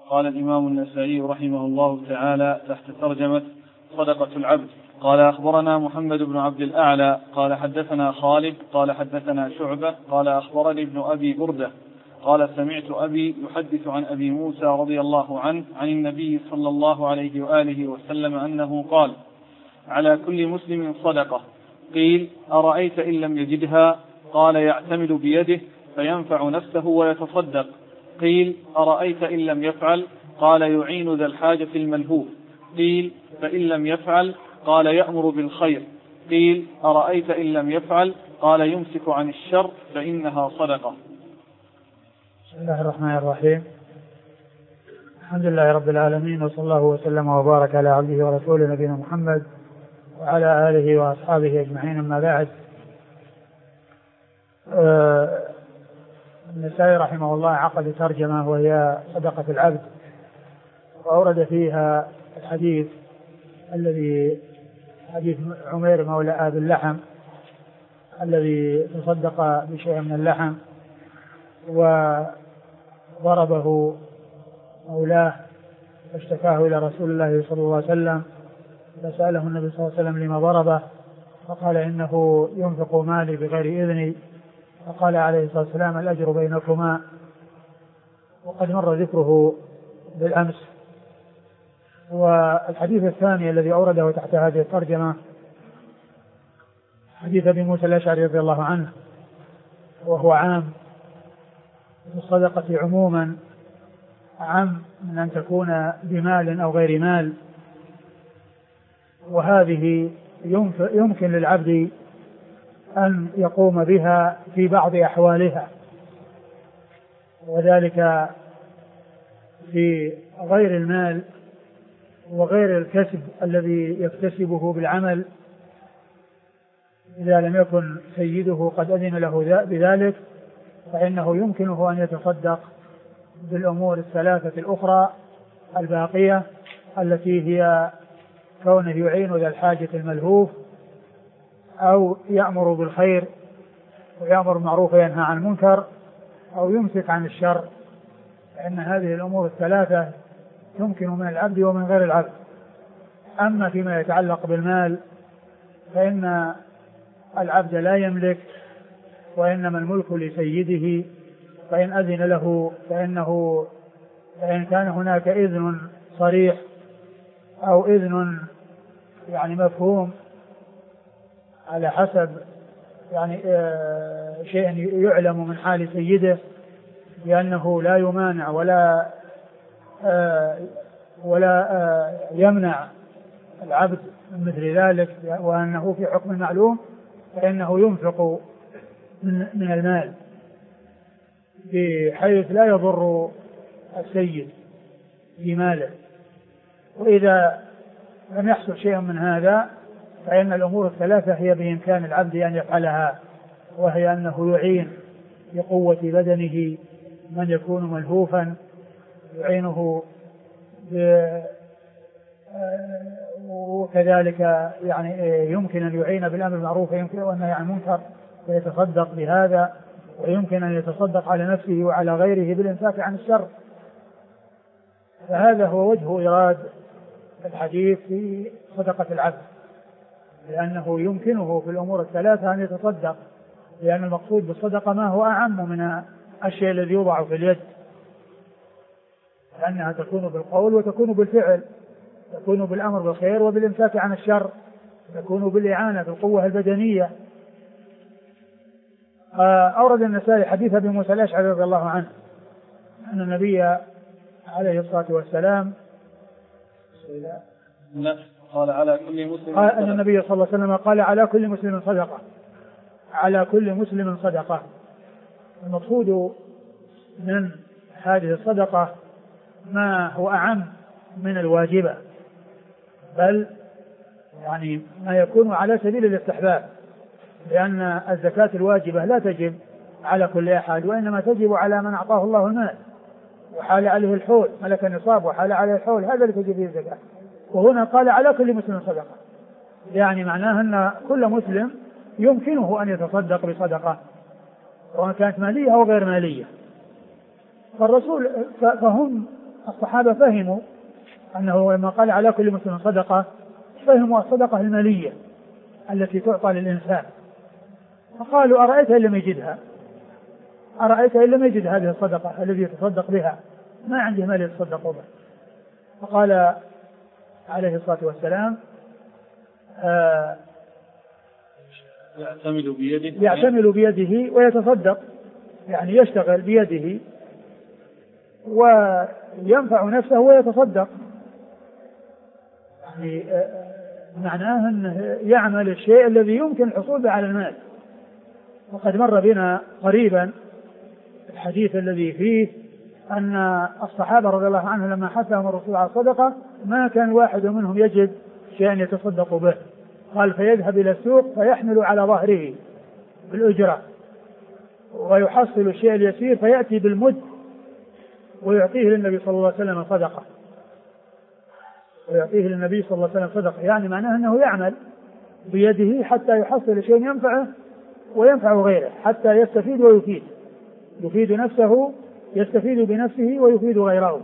قال الإمام النسائي رحمه الله تعالى تحت ترجمة صدقة العبد: قال أخبرنا محمد بن عبد الأعلى قال حدثنا خالد قال حدثنا شعبة قال أخبرني ابن أبي بردة قال سمعت أبي يحدث عن أبي موسى رضي الله عنه عن النبي صلى الله عليه وآله وسلم أنه قال: على كل مسلم صدقة. قيل: أرأيت إن لم يجدها؟ قال: يعتمد بيده فينفع نفسه ويتصدق. قيل: أرأيت إن لم يفعل؟ قال: يعين ذا الحاجة الملهوف. قيل: فإن لم يفعل؟ قال: يأمر بالخير. قيل: أرأيت إن لم يفعل؟ قال: يمسك عن الشر فإنها صدقة. بسم الله الرحمن الرحيم. الحمد لله رب العالمين، وصلى الله وسلم وبارك على عبده ورسوله نبينا محمد وعلى آله وأصحابه أجمعين. أما بعد، النسائي رحمه الله عقد ترجمة وهي صدقة العبد، وأورد فيها الحديث الذي حديث عمير مولى أبي اللحم الذي تصدق بشيء من اللحم وضربه مولاه فاشتكاه إلى رسول الله صلى الله عليه وسلم، فسأله النبي صلى الله عليه وسلم لما ضربه، فقال: إنه ينفق مالي بغير إذني. فقال عليه الصلاة والسلام: الأجر بينكما. وقد مر ذكره بالأمس. والحديث الثاني الذي أورده تحت هذه الترجمة حديث أبي موسى الأشعري رضي الله عنه، وهو عام في الصدقة عموما، عام من أن تكون بمال أو غير مال، وهذه يمكن للعبد أن يقوم بها في بعض أحوالها، وذلك في غير المال وغير الكسب الذي يكتسبه بالعمل إذا لم يكن سيده قد أذن له بذلك، فإنه يمكنه أن يتصدق بالأمور الثلاثة الأخرى الباقية التي هي كونه يعين ذا الحاجة الملهوف، أو يأمر بالخير ويأمر بالمعروف وينهى عن المنكر، أو يمسك عن الشر. فإن هذه الأمور الثلاثة يمكن من العبد ومن غير العبد. أما فيما يتعلق بالمال فإن العبد لا يملك، وإنما الملك لسيده، فإن أذن له فإن كان هناك إذن صريح أو إذن مفهوم على حسب شيء يعلم من حال سيده بأنه لا يمانع ولا يمنع العبد من مثل ذلك، وأنه في حكم معلوم، فإنه ينفق من المال بحيث لا يضر السيد في ماله. وإذا لم يحصل شيء من هذا فإن الأمور الثلاثة هي بإمكان العبد أن يفعلها، وهي أنه يعين بقوة بدنه من يكون ملهوفا، يعينه وكذلك يمكن أن يعين بالأمر بالمعروف والنهي عن المنكر ويتصدق بهذا، ويمكن أن يتصدق على نفسه وعلى غيره بالإمساك عن الشر. فهذا هو وجه إيراد الحديث في صدقة العبد، لأنه يمكنه في الأمور الثلاثة أن يتصدق، لأن المقصود بالصدقة ما هو أعم من الشيء الذي يوضع في اليد، لأنها تكون بالقول وتكون بالفعل، تكون بالأمر بالخير وبالإمساك عن الشر، تكون بالإعانة بالقوة البدنية. أورد النسائي حديث أبي موسى الأشعري رضي الله عنه أن النبي عليه الصلاة والسلام قال: على كل مسلم أن النبي صلى الله عليه وسلم قال: على كل مسلم صدقة، على كل مسلم صدقة. المقصود من هذه الصدقة ما هو أعم من الواجبة، بل ما يكون على سبيل الاستحباب، لأن الزكاة الواجبة لا تجب على كل أحد، وإنما تجب على من أعطاه الله المال وحال عليه الحول، ملك النصاب وحال عليه الحول، هذا اللي تجب فيه الزكاة. وهنا قال: على كل مسلم صدقة، معناه أن كل مسلم يمكنه أن يتصدق بصدقة، سواء كانت مالية أو غير مالية. فهم الصحابة فهموا أنه لما قال على كل مسلم صدقة فهموا الصدقة المالية التي تعطى للإنسان، فقالوا أرأيت إن لم يجدها، أرأيت إن لم يجد هذه الصدقة الذي يتصدق بها، ما عنده مال يتصدق به. فقال عليه الصلاة والسلام يعتمل بيده ويتصدق، يعني يشتغل بيده وينفع نفسه ويتصدق، يعني معناه أنه يعمل الشيء الذي يمكن الحصول به على المال. وقد مر بنا قريبا الحديث الذي فيه أن الصحابة رضي الله عنهم لما حثهم الرسول على الصدقة ما كان واحد منهم يجد شيئا يتصدق به، قال فيذهب إلى السوق فيحمل على ظهره بالأجرة ويحصل الشيء اليسير فيأتي بالمد ويعطيه للنبي صلى الله عليه وسلم صدقة، ويعطيه للنبي صلى الله عليه وسلم صدقة، يعني معناه أنه يعمل بيده حتى يحصل شيء ينفعه وينفع غيره، حتى يستفيد ويفيد، يفيد نفسه، يستفيد بنفسه ويفيد غيره.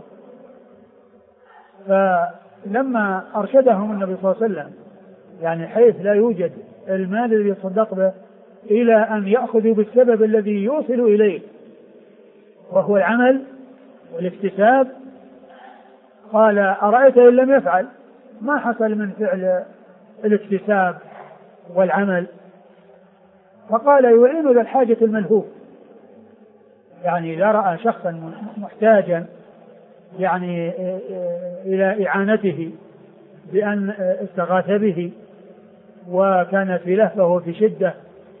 فلما أرشدهم النبي صلى الله عليه وسلم يعني حيث لا يوجد المال الذي يتصدق به إلى أن يأخذوا بالسبب الذي يوصل إليه وهو العمل والاكتساب، قال أرأيت إن لم يفعل، ما حصل من فعل الاكتساب والعمل؟ فقال يعين ذا الحاجة الملهوف، يعني إذا رأى شخصا محتاجا يعني إلى إعانته بأن استغاث به وكان في لهفة وفي شدة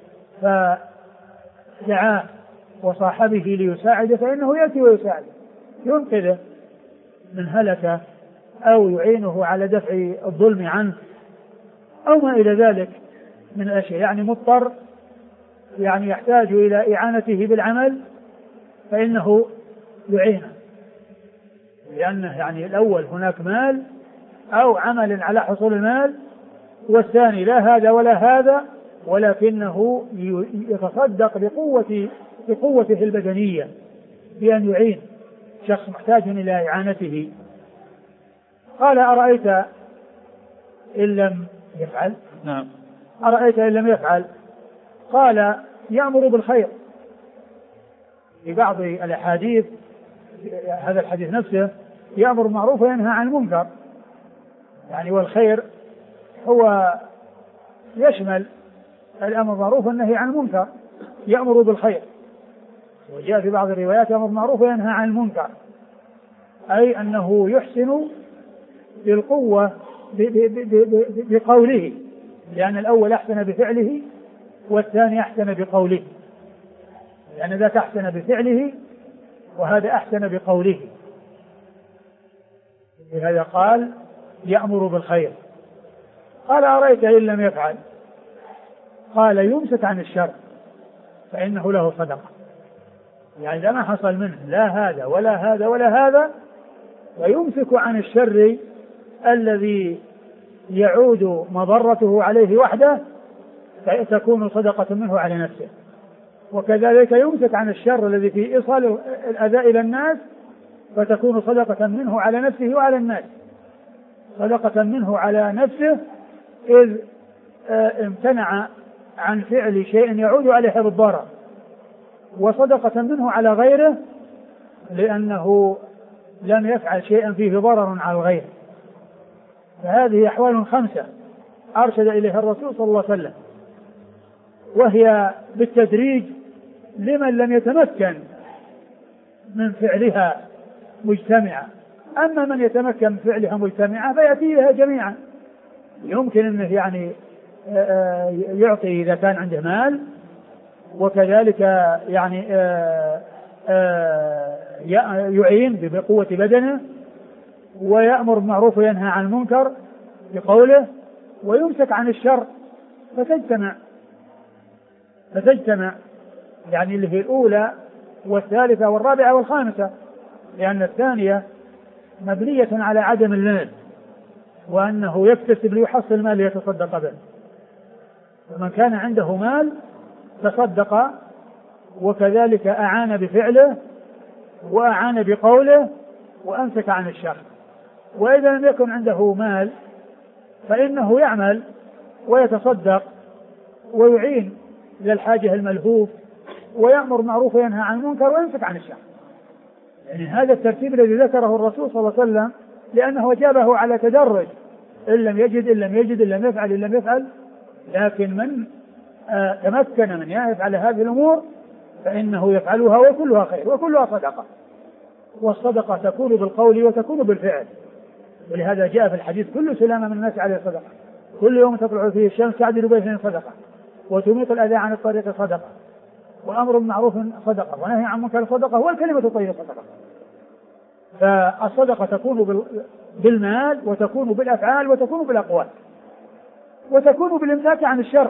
فدعاه وصاحبه ليساعده فإنه يأتي ويساعده، ينقذه من هلكة أو يعينه على دفع الظلم عنه أو ما إلى ذلك من الأشياء، يعني مضطر يعني يحتاج إلى إعانته بالعمل فإنه يعينه، لأنه يعني الأول هناك مال أو عمل على حصول المال، والثاني لا هذا ولا هذا، ولكنه يتصدق بقوته البدنية بأن يعين شخص محتاج إلى إعانته. قال أرأيت إن لم يفعل؟ نعم. أرأيت إن لم يفعل؟ قال يأمر بالخير. في بعض الأحاديث هذا الحديث نفسه يأمر بالمعروف وينهى عن المنكر، يعني والخير هو يشمل الأمر بالمعروف والنهي عن المنكر، يأمر بالخير. وجاء في بعض الروايات يأمر بالمعروف وينهى عن المنكر، أي أنه يحسن بالقوة بقوله، لأن الأول أحسن بفعله والثاني أحسن بقوله، يعني ذاك أحسن بفعله وهذا أحسن بقوله، لهذا قال يأمر بالخير. قال أرأيت إن لم يفعل؟ قال يمسك عن الشر فإنه له صدقة، يعني إذا ما حصل منه لا هذا ولا هذا ولا هذا ويمسك عن الشر الذي يعود مضرته عليه وحده فتكون صدقة منه على نفسه، وكذلك يمسك عن الشر الذي في إيصال الأذى إلى الناس فتكون صدقة منه على نفسه وعلى الناس، صدقة منه على نفسه إذ امتنع عن فعل شيء يعود عليه بالضرر، وصدقة منه على غيره لأنه لم يفعل شيئا فيه ضرر على الغير. فهذه أحوال 5 أرشد إليها الرسول صلى الله عليه وسلم، وهي بالتدريج لمن لم يتمكن من فعلها مجتمعة، أما من يتمكن من فعلها مجتمعة فيأتي بها جميعا، يمكن أنه يعني يعطي إذا كان عنده مال، وكذلك يعني يعين بقوة بدنه، ويأمر بالمعروف وينهى عن المنكر بقوله، ويمسك عن الشر فتجتمع يعني اللي هي الأولى والثالثة والرابعة والخامسة، لأن الثانية مبنية على عدم المال وأنه يكتسب ليحصل مال يتصدق به، ومن كان عنده مال تصدق وكذلك أعان بفعله وأعان بقوله وأمسك عن الشر. وإذا لم يكن عنده مال فإنه يعمل ويتصدق ويعين إلى الحاجة الملهوف ويأمر معروف وينهى عن المنكر ويمسك عن الشر. يعني هذا الترتيب الذي ذكره الرسول صلى الله عليه وسلم لأنه أجابه على تدرج، إن لم يجد إن لم يجد إن لم يفعل إن لم يفعل. لكن من تمكن من يفعل هذه الأمور فإنه يفعلها وكلها خير وكلها صدقة. والصدقة تكون بالقول وتكون بالفعل. ولهذا جاء في الحديث كل سلامة من الناس عليه صدقة، كل يوم تطلع فيه الشمس تعدل بين صدقة، وتميط الأذى عن الطريق صدقة، وأمر معروف صدقة، ونهي عن منكر صدقة، والكلمة الطيبة صدقة. فالصدقة تكون بالمال وتكون بالأفعال وتكون بالأقوال وتكون بالإمساك عن الشر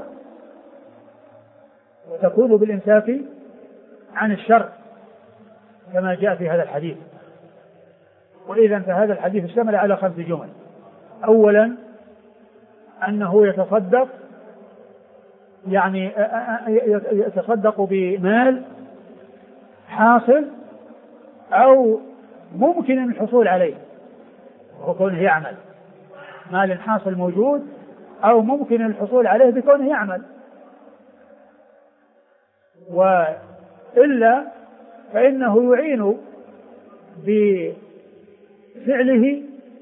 وتكون بالإمساك عن الشر كما جاء في هذا الحديث. وإذا فهذا الحديث اشتمل على 5 جمل. أولا أنه يتصدق، يعني يتصدق بمال حاصل أو ممكن الحصول عليه، وهو كونه يعمل. مال حاصل موجود أو ممكن الحصول عليه بكونه يعمل، وإلا فإنه يعين بفعله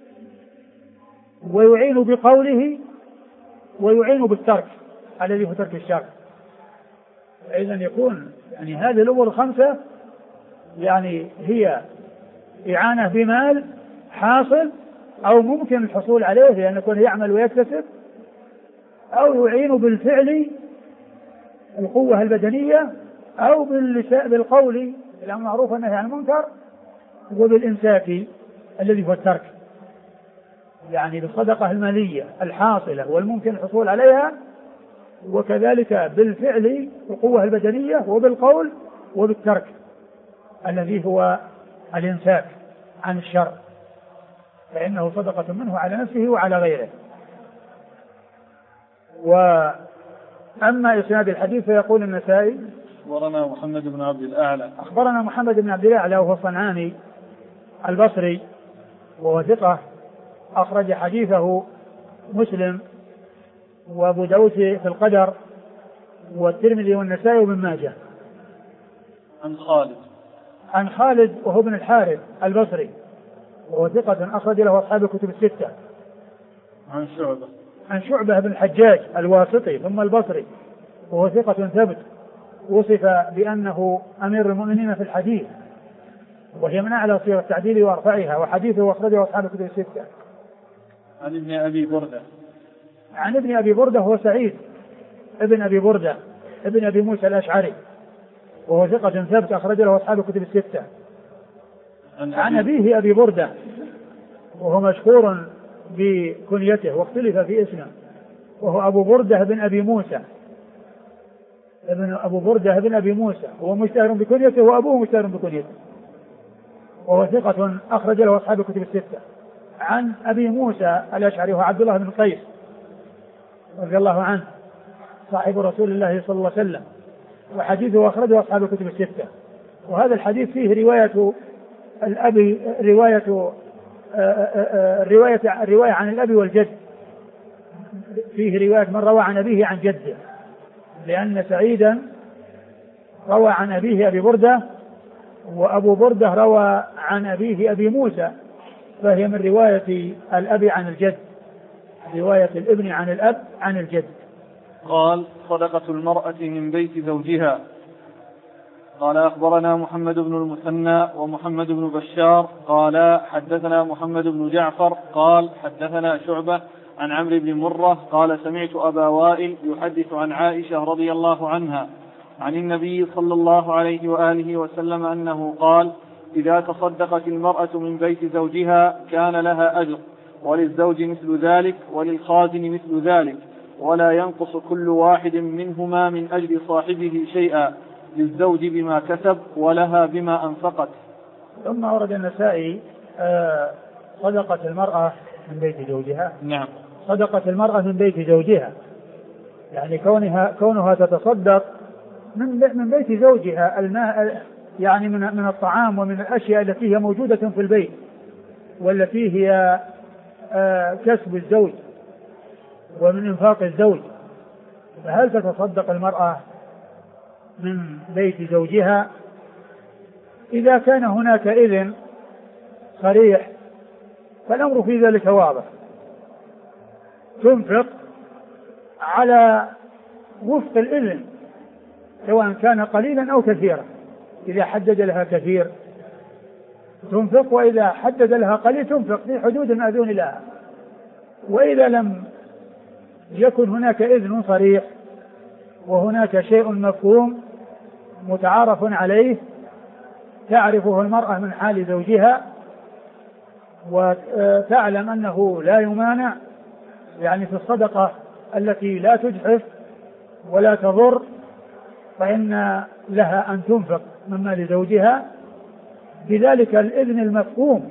ويعين بقوله ويعين بالترك الذي هو ترك الشر. إذن يكون يعني هذه الأمور 5 يعني هي إعانة بمال حاصل أو ممكن الحصول عليه لأن يكون يعمل ويكتسب، أو يعين بالفعل القوة البدنية، أو بالقول الأمر معروف والنهي عن المنكر، وبالإمساك الذي هو الترك، يعني بالصدقة المالية الحاصلة والممكن الحصول عليها، وكذلك بالفعل القوة البدنية، وبالقول وبالترك الذي هو الإمساك عن الشر، فإنه صدقة منه على نفسه وعلى غيره. وأما إسناد الحديث فيقول النسائي أخبرنا محمد بن عبد الأعلى. أخبرنا محمد بن عبد الأعلى وهو الصنعاني البصري وهو ثقة، أخرج حديثه مسلم وأبو داود في القدر والترمذي والنسائي وابن ماجه. عن خالد وهو ابن الحارث البصري وهو ثقة، أخرج له أصحاب الكتب 6. عن شعبة بن الحجاج الواسطي ثم البصري وهو ثقة ثبت، وصف بأنه أمير المؤمنين في الحديث، وهي من أعلى صيغ التعديل وأرفعها، وحديثه أخرجه أصحاب الكتب 6. عن ابن أبي بردة هو سعيد ابن أبي بردة ابن أبي موسى الأشعري وهو ثقة ثبت، أخرج له أصحاب الكتب 6. عن أبيه أبي بردة وهو مشهور بكنيته واختلف في اسمه، وهو أبو بردة بن أبي موسى هو مشتهر بكنيته وأبوه مشتهر بكنيته، وهو ثقة أخرج له أصحاب الكتب 6. عن أبي موسى الأشعري هو عبد الله بن قيس رضي الله عنه صاحب رسول الله صلى الله عليه وسلم، وحديثه أخرجه أصحاب الكتب 6. وهذا الحديث فيه رواية الأبي الرواية عن الأبي والجد، فيه رواية من روى عن أبيه عن جده، لأن سعيدا روى عن أبيه أبي بردة، وأبو بردة روى عن أبيه أبي موسى، فهي من رواية الأبي عن الجد، رواية الابن عن الأب عن الجد. قال صدقة المرأة من بيت زوجها. قال أخبرنا محمد بن المثنى ومحمد بن بشار قال حدثنا محمد بن جعفر قال حدثنا شعبة عن عمرو بن مرة قال سمعت أبا وائل يحدث عن عائشة رضي الله عنها عن النبي صلى الله عليه وآله وسلم أنه قال إذا تصدقت المرأة من بيت زوجها كان لها أجر، وللزوج مثل ذلك وللخازن مثل ذلك، ولا ينقص كل واحد منهما من أجر صاحبه شيئا، للزوج بما كسب ولها بما أنفقت. ثم ورد النسائي صدقة المرأة من بيت زوجها. نعم. صدقة المرأة من بيت زوجها يعني كونها تتصدق من بيت زوجها، الماء يعني من الطعام ومن الأشياء التي هي موجودة في البيت والتي هي كسب الزوج ومن إنفاق الزوج، فهل تتصدق المرأة من بيت زوجها؟ إذا كان هناك إذن صريح فالأمر في ذلك واضح، تنفق على وفق الإذن سواء كان قليلا أو كثيرا. إذا حدد لها كثير تنفق، وإذا حدد لها قليل تنفق في حدود مأذون لها. وإذا لم يكن هناك إذن صريح وهناك شيء مفهوم متعارف عليه تعرفه المرأة من حال زوجها وتعلم أنه لا يمانع، يعني في الصدقة التي لا تجحف ولا تضر، فإن لها أن تنفق من مال زوجها بذلك الإذن المفهوم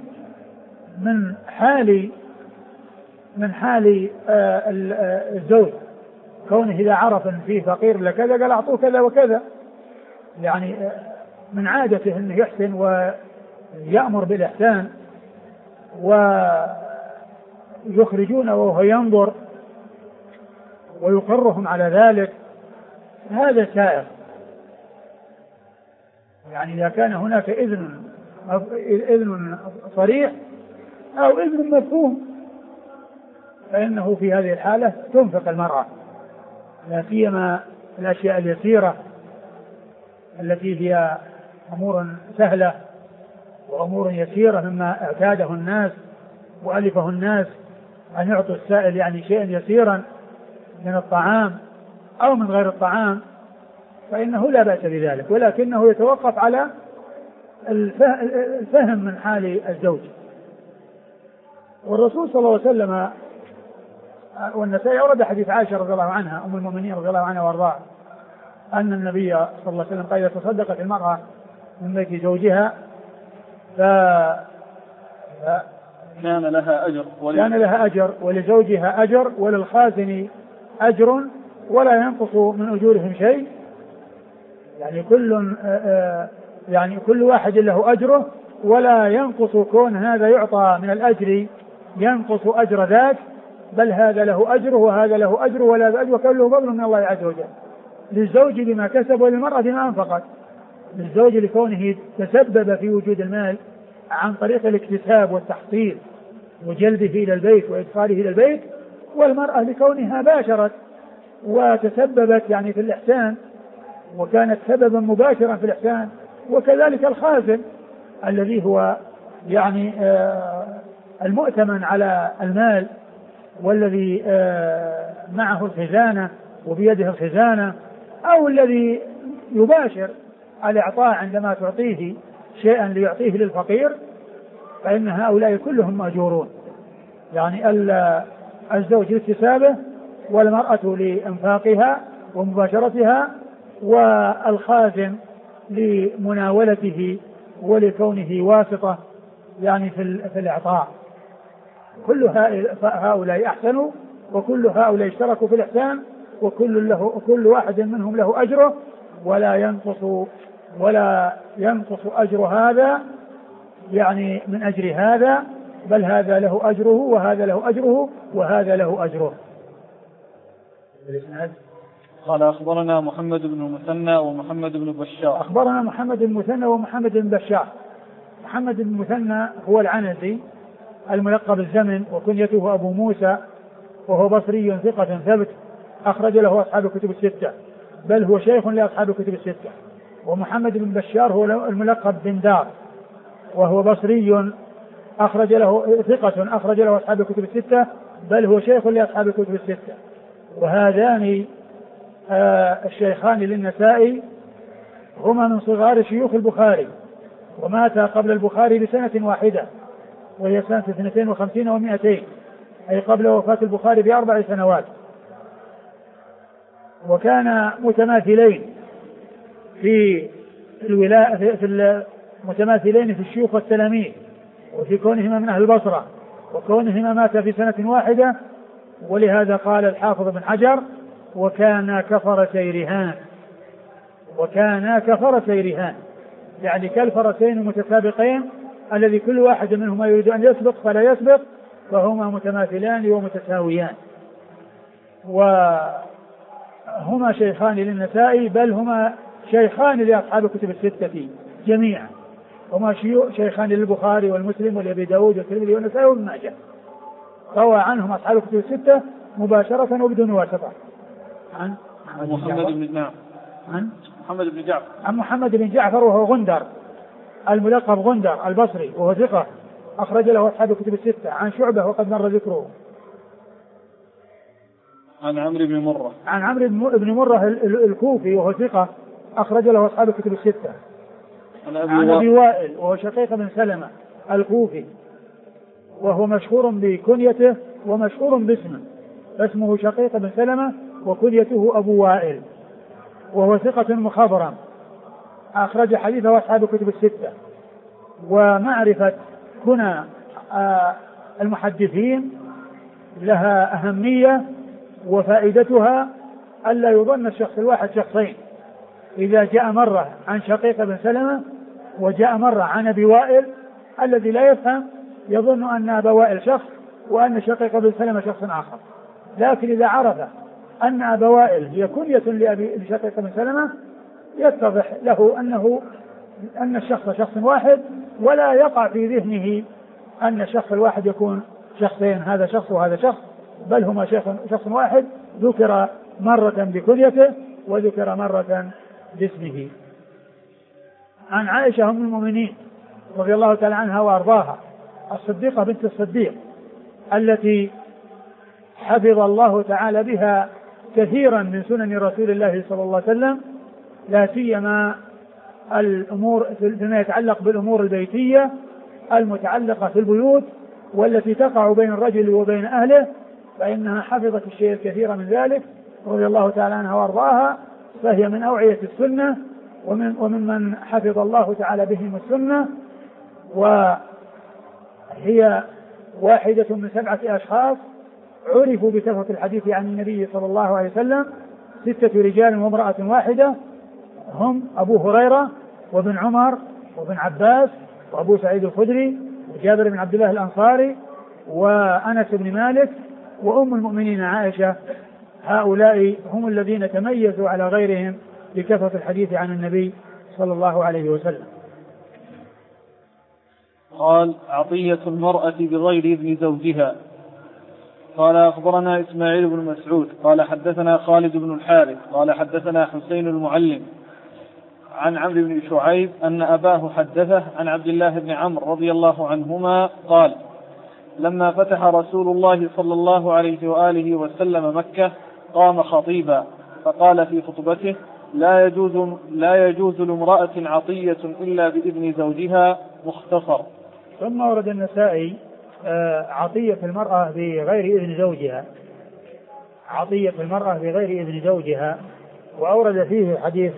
من حال الزوج، كونه إذا عرف أن فيه فقير لكذا قال أعطوه كذا وكذا، يعني من عادته أنه يحسن ويأمر بالإحسان ويخرجون وهو ينظر ويقرهم على ذلك، هذا سائر. يعني إذا كان هناك إذن صريح أو إذن مفهوم فإنه في هذه الحالة تنفق المرأة، لا سيما الأشياء اليسيرة التي هي أمور سهلة وأمور يسيرة مما اعتاده الناس وألفه الناس أن يعطوا السائل يعني شيئا يسيرا من الطعام أو من غير الطعام، فإنه لا بأس بذلك، ولكنه يتوقف على الفهم من حال الزوج. والرسول صلى الله عليه وسلم والنسائي أورد حديث عائشة رضي الله عنها أم المؤمنين رضي الله عنها وارضاها أن النبي صلى الله عليه وسلم قال: إذا تصدقت المرأة من بيت زوجها كان لها أجر ولزوجها أجر وللخازن أجر ولا ينقص من أجورهم شيء، يعني كل واحد له أجره ولا ينقص كون هذا يعطى من الأجر ينقص أجر ذاك، بل هذا له أجره وهذا له أجره ولا أجر، وكله فضل من الله عز وجل. للزوج بما كسب وللمرأة بما أنفقت. للزوج لكونه تسبب في وجود المال عن طريق الاكتساب والتحصيل وجلبه إلى البيت وإدخاله إلى البيت، والمرأة لكونها باشرت وتسببت يعني في الإحسان وكانت سببا مباشرا في الإحسان. وكذلك الخازن الذي هو يعني المؤتمن على المال والذي معه الخزانة وبيده الخزانة، أو الذي يباشر الإعطاء عندما تعطيه شيئا ليعطيه للفقير، فإن هؤلاء كلهم مأجورون. يعني الزوج لاكتسابه والمرأة لإنفاقها ومباشرتها، والخازن لمناولته ولكونه واسطة يعني في الإعطاء. كل هؤلاء أحسنوا وكل هؤلاء اشتركوا في الإحسان، وكل واحد منهم له أجره ولا ينقص أجر هذا يعني من أجر هذا، بل هذا له أجره وهذا له أجره وهذا له أجره. قال: أخبرنا محمد بن المثنى ومحمد بن بشار. أخبرنا محمد بن المثنى ومحمد بن بشار. محمد بن المثنى هو العنزي الملقب الزمن وكنيته أبو موسى، وهو بصري ثقة ثبت أخرج له أصحاب الكتب الستة، بل هو شيخ لأصحاب الكتب الستة. ومحمد بن بشار هو الملقب بن دار، وهو بصري أخرج له ثقة أخرج له أصحاب الكتب الستة، بل هو شيخ لأصحاب الكتب الستة. وهذان الشيخان للنسائي هما من صغار شيوخ البخاري، وماتا قبل البخاري بسنة واحدة وهي سنة 52 و200، أي قبل وفاة البخاري ب4 سنوات. وكان متماثلين في متماثلين في الشيوخ والتلاميذ، وفي كونهما من أهل البصرة وكونهما ماتا في سنة واحدة. ولهذا قال الحافظ بن حجر: وكان كفرسي رهان، يعني كالفرسين المتسابقين الذي كل واحد منهما يريد أن يسبق فلا يسبق، فهما متماثلان ومتساويان، وهما شيخان للنسائي، بل هما شيخان لأصحاب الكتب الستة جميعا، هما شيخان للبخاري والمسلم والأبي داود والترمذي والنسائي وابن ماجه، روى عنهم أصحاب الكتب الستة مباشرة وبدون واسطة. عن محمد بن جعفر وهو غندر الملقب غندر البصري وهو ثقة أخرج له أصحاب الكتب الستة. عن شعبة وقد مر ذكره. عن عمرو بن مرة الكوفي وهو ثقة أخرج له أصحاب الكتب الستة. عن أبي وائل وهو شقيق بن سلمة الكوفي وهو مشهور بكنيته ومشهور باسمه، اسمه شقيق بن سلمة وكنيته أبو وائل، وهو ثقة مخضرم أخرج حديثه أصحاب الكتب الستة. ومعرفة كنى المحدثين لها أهمية، وفائدتها ألا يظن الشخص الواحد شخصين، إذا جاء مرة عن شقيق بن سلمة وجاء مرة عن أبي وائل الذي لا يفهم يظن أن أبا وائل شخص وأن شقيق بن سلمة شخص آخر، لكن إذا عرف أن أبا وائل هي كنية لشقيق بن سلمة يتضح له أن الشخص شخص واحد، ولا يقع في ذهنه أن الشخص الواحد يكون شخصين، هذا شخص وهذا شخص، بل هما شخص واحد ذكر مرة بكنيته وذكر مرة باسمه. عن عائشة أم المؤمنين رضي الله تعالى عنها وأرضاها الصديقة بنت الصديق التي حفظ الله تعالى بها كثيرا من سنن رسول الله صلى الله عليه وسلم، لا سيما الأمور فيما يتعلق بالأمور البيتية المتعلقة في البيوت والتي تقع بين الرجل وبين أهله، فإنها حفظت الشيء الكثير من ذلك رضي الله تعالى عنها وأرضاها، فهي من أوعية السنة وممن حفظ الله تعالى بهم السنة، وهي واحدة من 7 أشخاص عرفوا بكثرة الحديث عن النبي صلى الله عليه وسلم، 6 رجال وامرأة واحدة، هم أبو هريرة وابن عمر وابن عباس وأبو سعيد الخدري وجابر بن عبد الله الأنصاري وأنس بن مالك وأم المؤمنين عائشة. هؤلاء هم الذين تميزوا على غيرهم بكثرة الحديث عن النبي صلى الله عليه وسلم. قال: عطية المرأة بغير إذن زوجها. قال: أخبرنا إسماعيل بن مسعود قال حدثنا خالد بن الحارث قال حدثنا حسين المعلم عن عمرو بن شعيب أن أباه حدثه عن عبد الله بن عمرو رضي الله عنهما قال: لما فتح رسول الله صلى الله عليه وآله وسلم مكة قام خطيبا فقال في خطبته: لا يجوز لامرأة عطية إلا بإذن زوجها. مختصر. ثم ورد النسائي عطية المرأة بغير إذن زوجها، عطية المرأة بغير إذن زوجها، وأورد فيه حديث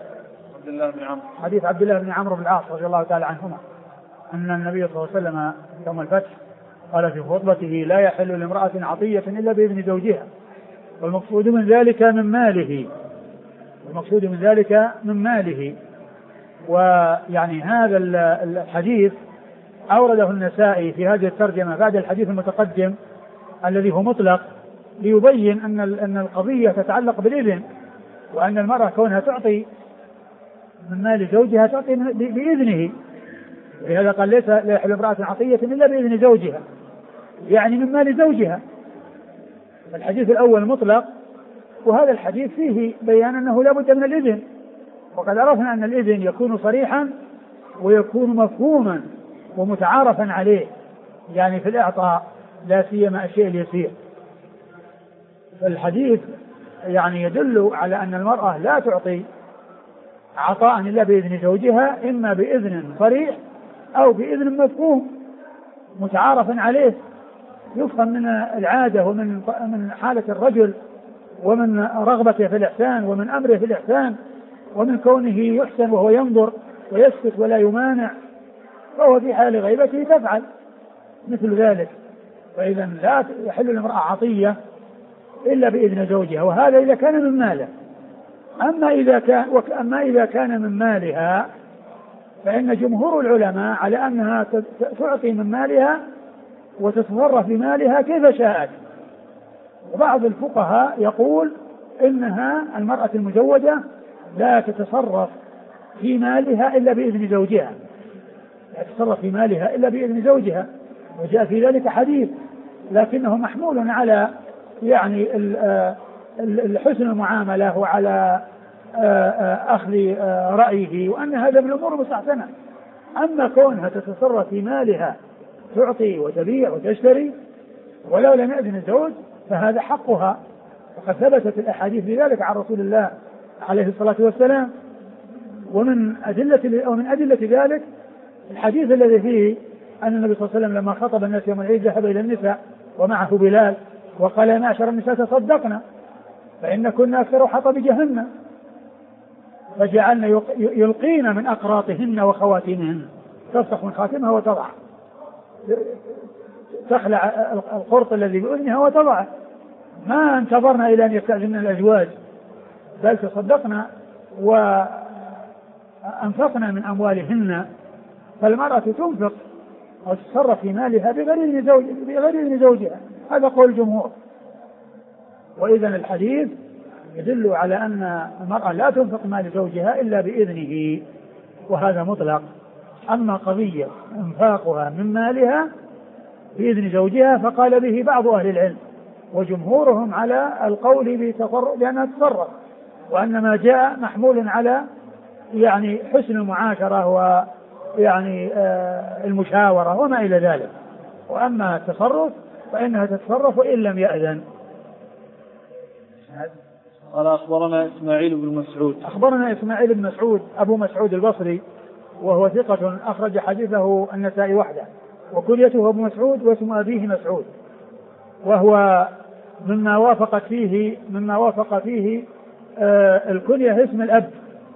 عبد الله بن عمرو بن العاص رضي الله تعالى عنهما أن النبي صلى الله عليه وسلم يوم الفتح قال في خطبته: لا يحل لامرأة عطية إلا بإذن زوجها، والمقصود من ذلك من ماله، ويعني هذا الحديث أورده النسائي في هذه الترجمة بعد الحديث المتقدم الذي هو مطلق، ليبين أن القضية تتعلق بالإذن، وأن المرأة كونها تعطي من مال زوجها تعطي بإذنه، لهذا قال: لا يحل امرأة عطية إلا بإذن زوجها، يعني من مال زوجها. الحديث الأول مطلق، وهذا الحديث فيه بيان أنه لا بد من الإذن، وقد عرفنا أن الإذن يكون صريحا ويكون مفهوما ومتعارفا عليه، يعني في الإعطاء لا سيما الشيء اليسير. فالحديث يعني يدل على أن المرأة لا تعطي عطاء إلا بإذن زوجها، إما بإذن صريح أو بإذن مفهوم متعارف عليه، يفهم من العادة ومن حالة الرجل ومن رغبته في الإحسان ومن أمره في الإحسان ومن كونه يحسن وهو ينظر ويسكت ولا يمانع، فهو في حال غيبته تفعل مثل ذلك. فإذا لا يحل للمرأة عطية إلا بإذن زوجها، وهذا إذا كان من ماله. أما إذا كان من مالها فإن جمهور العلماء على أنها تعطي من مالها وتتصرف بمالها كيف شاءت. وبعض الفقهاء يقول إنها المرأة المزوجة لا تتصرف في مالها إلا بإذن زوجها، لا تتصرف في مالها إلا بإذن زوجها، وجاء في ذلك حديث، لكنه محمول على يعني حسن المعاملة وعلى أخذ رأيه، وأن هذا من الأمور المستحسنة. أما كونها تتصرف في مالها تعطي وتبيع وتشتري ولو لم يأذن الزوج فهذا حقها، وقد ثبتت الأحاديث بذلك عن رسول الله عليه الصلاة والسلام. ومن أدلة ذلك الحديث الذي فيه أن النبي صلى الله عليه وسلم لما خطب الناس يوم العيد ذهب إلى النساء ومعه بلال وقال: يا معشر النساء تصدقنا فإن كنا أكثر حطب جهنم، فجعلنا يلقين من أقراطهن وخواتمهن، تفسخ من خاتمها وتضع، تخلع القرط الذي بأذنها وتضعه. ما انتظرنا إلى أن يستأذن الأزواج، بل تصدقنا وأنفقنا من أموالهن. فالمرأة تنفق أو تتصرف في مالها بغير إذن زوجها، هذا قول الجمهور. وإذا الحديث يدل على أن المرأة لا تنفق مال زوجها إلا بإذنه، وهذا مطلق. أما قضية انفاقها من مالها بإذن زوجها فقال به بعض أهل العلم، وجمهورهم على القول بأنها تتصرف، وأن ما جاء محمول على يعني حسن المعاشرة ويعني المشاورة وما إلى ذلك. وأما التصرف فإنها تتصرف وإن لم يأذن. قال أخبرنا إسماعيل بن مسعود. أخبرنا إسماعيل بن مسعود أبو مسعود البصري، وهو ثقة أخرج حديثه النسائي وحده، وكنيته أبو مسعود واسم أبيه مسعود، وهو مما وافق فيه الكنية اسم الأب.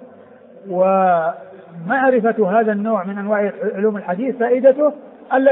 ومعرفة هذا النوع من أنواع علوم الحديث فائدته ألا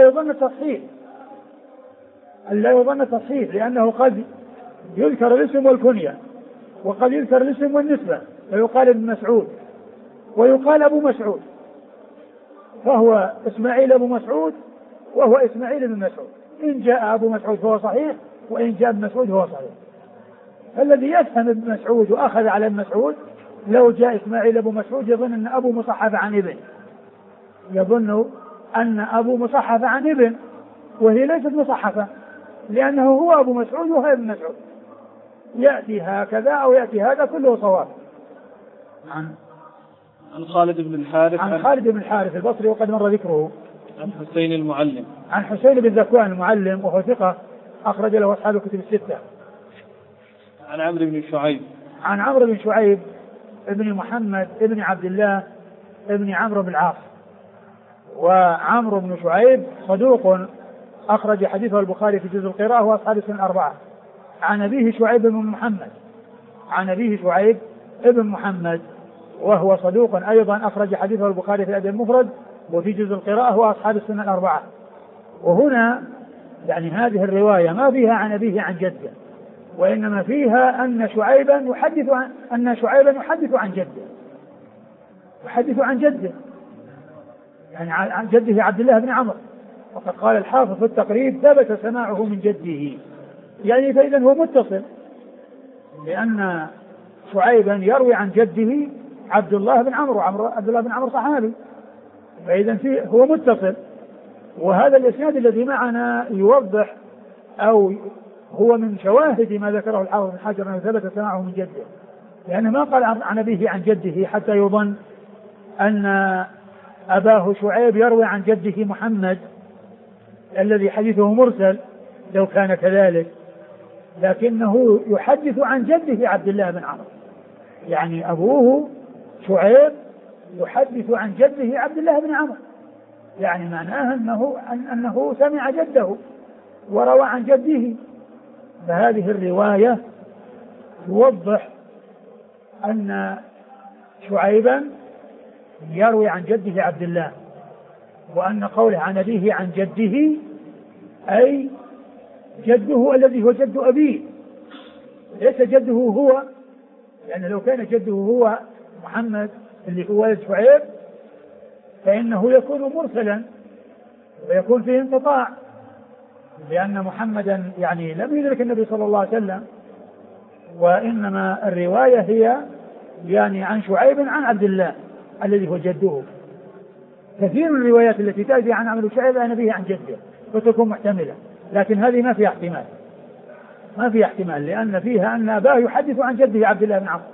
يظن التصحيف، لأنه قد يذكر الاسم والكنية، وقد يذكر الاسم والنسبة، ويقال ابن مسعود ويقال أبو مسعود، فهو إسماعيل أبو مسعود وهو إسماعيل بن مسعود. إن جاء أبو مسعود فهو صحيح، وإن جاء ابن مسعود فهو صحيح. فالذي يفهم ابن مسعود وأخذ على ابن مسعود لو جاء إسماعيل أبو مسعود يظن أن أبو مصحف عن ابن، وهي ليست مصحفة، لأنه هو أبو مسعود وهو ابن مسعود، يأتي هكذا أو يأتي هذا كله صواب. عن خالد بن الحارث البصري وقد مر ذكره. عن حسين بن ذكوان المعلم، وهو ثقة أخرج له أصحاب الكتب الستة. عن عمرو بن شعيب ابن محمد ابن عبد الله ابن عمرو بن العاص. وعمرو بن شعيب صدوق أخرج حديثه البخاري في جزء القراءة وأصحاب السنن الأربعة. عن أبيه شعيب ابن محمد وهو صدوق أيضا أخرج حديثه البخاري في الأدب المفرد وفي جزء القراءة وأصحاب السنن الأربعة. وهنا يعني هذه الرواية ما فيها عن أبيه عن جده، وإنما فيها أن شعيبا يحدث عن جده، يعني عن جده عبد الله بن عمرو. وقد قال الحافظ في التقريب ثبت سماعه من جده، يعني فإذا هو متصل، لأن شعيبا يروي عن جده عبد الله بن عمرو، عبد الله بن عمرو صحابي، فإذا هو متصل. وهذا الإسناد الذي معنا يوضح أو هو من شواهد ما ذكره الحافظ بن حجر أنه ثبت سماعه من جده، لأنه ما قال عن أبيه عن جده حتى يظن أن أباه شعيب يروي عن جده محمد الذي حديثه مرسل لو كان كذلك، لكنه يحدث عن جده عبد الله بن عمرو، يعني أبوه شعيب يحدث عن جده عبد الله بن عمرو، يعني معناه أنه سمع جده وروى عن جده. فهذه الرواية توضح أن شعيبا يروي عن جده عبد الله، وأن قوله عن أبيه عن جده أي جده الذي هو جد أبيه، ليس جده هو، لأن لو كان جده هو محمد اللي هو ولد شعيب فإنه يكون مرسلا ويكون فيه انقطاع، لأن محمدا يعني لم يدرك النبي صلى الله عليه وسلم، وإنما الرواية هي يعني عن شعيب عن عبد الله الذي هو جده. كثير من الروايات التي تأتي عن عمرو بن شعيب عن أبيه عن جده فتكون محتملة، لكن هذه ما فيها احتمال، ما فيها احتمال، لأن فيها أن أباه يحدث عن جده عبد الله بن عمرو،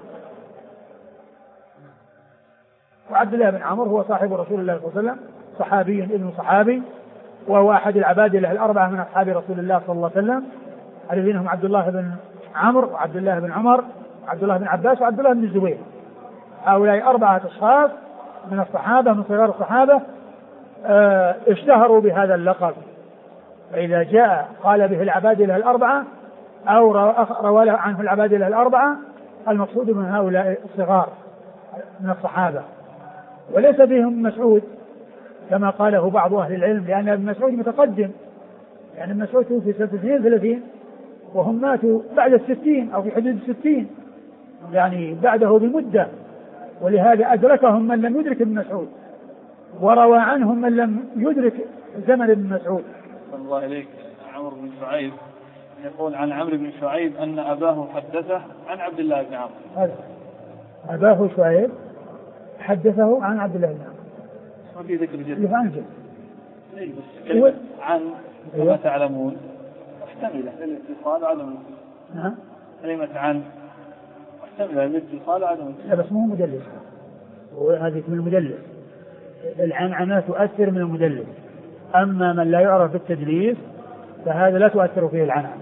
وعبد الله بن عمرو هو صاحب رسول الله صلى الله عليه وسلم، صحابي ابن صحابي، وهو أحد العبادلة الأربعة من أصحاب رسول الله صلى الله عليه وسلم، الذين هم عبد الله بن عمرو وعبد الله بن عمر وعبد الله بن عباس وعبد الله بن الزبير. هؤلاء 4 أشخاص من الصحابة من صغار الصحابة اشتهروا بهذا اللقب، فإذا جاء قال به العبادلة الأربعة أو روى عنه العبادلة الأربعة، المقصود من هؤلاء الصغار من الصحابة، وليس فيهم مسعود كما قاله بعض أهل العلم، لأن ابن مسعود متقدم، يعني ابن مسعود توفي سنة 32 وهم ماتوا بعد 60 أو في حدود 60، يعني بعده بمدة، ولهذا أدركهم من لم يدرك ابن مسعود وروى عنهم من لم يدرك زمن ابن مسعود. صلى الله عليك. عمرو بن شعيب يقول عن عمرو بن شعيب أن أباه حدثه عن عبد الله بن عمرو. هذا أباه شعيب حدثه عن عبد الله بن عمرو، ما في ذكر جد عن جد. بس كلمة عن كما تعلمون محتملة للاتصال وعدم نعم. كلمة عن محتملة للاتصال وعدم. لا بس مو مدلس، وهذه من المدلس، العنعنة تؤثر من المدلس، أما من لا يعرف بالتدليس فهذا لا تؤثر فيه العنعنة.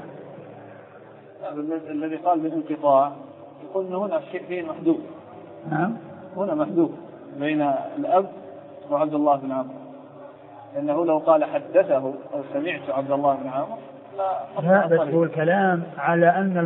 الذي قال بالانقطاع يقول هنا شيء فيه محدود. نعم. هنا محدود بين الأب وعبد الله بن عمرو، لأنه لو قال حدثه أو سمعت عبد الله بن عمرو لا بس هو الكلام على أن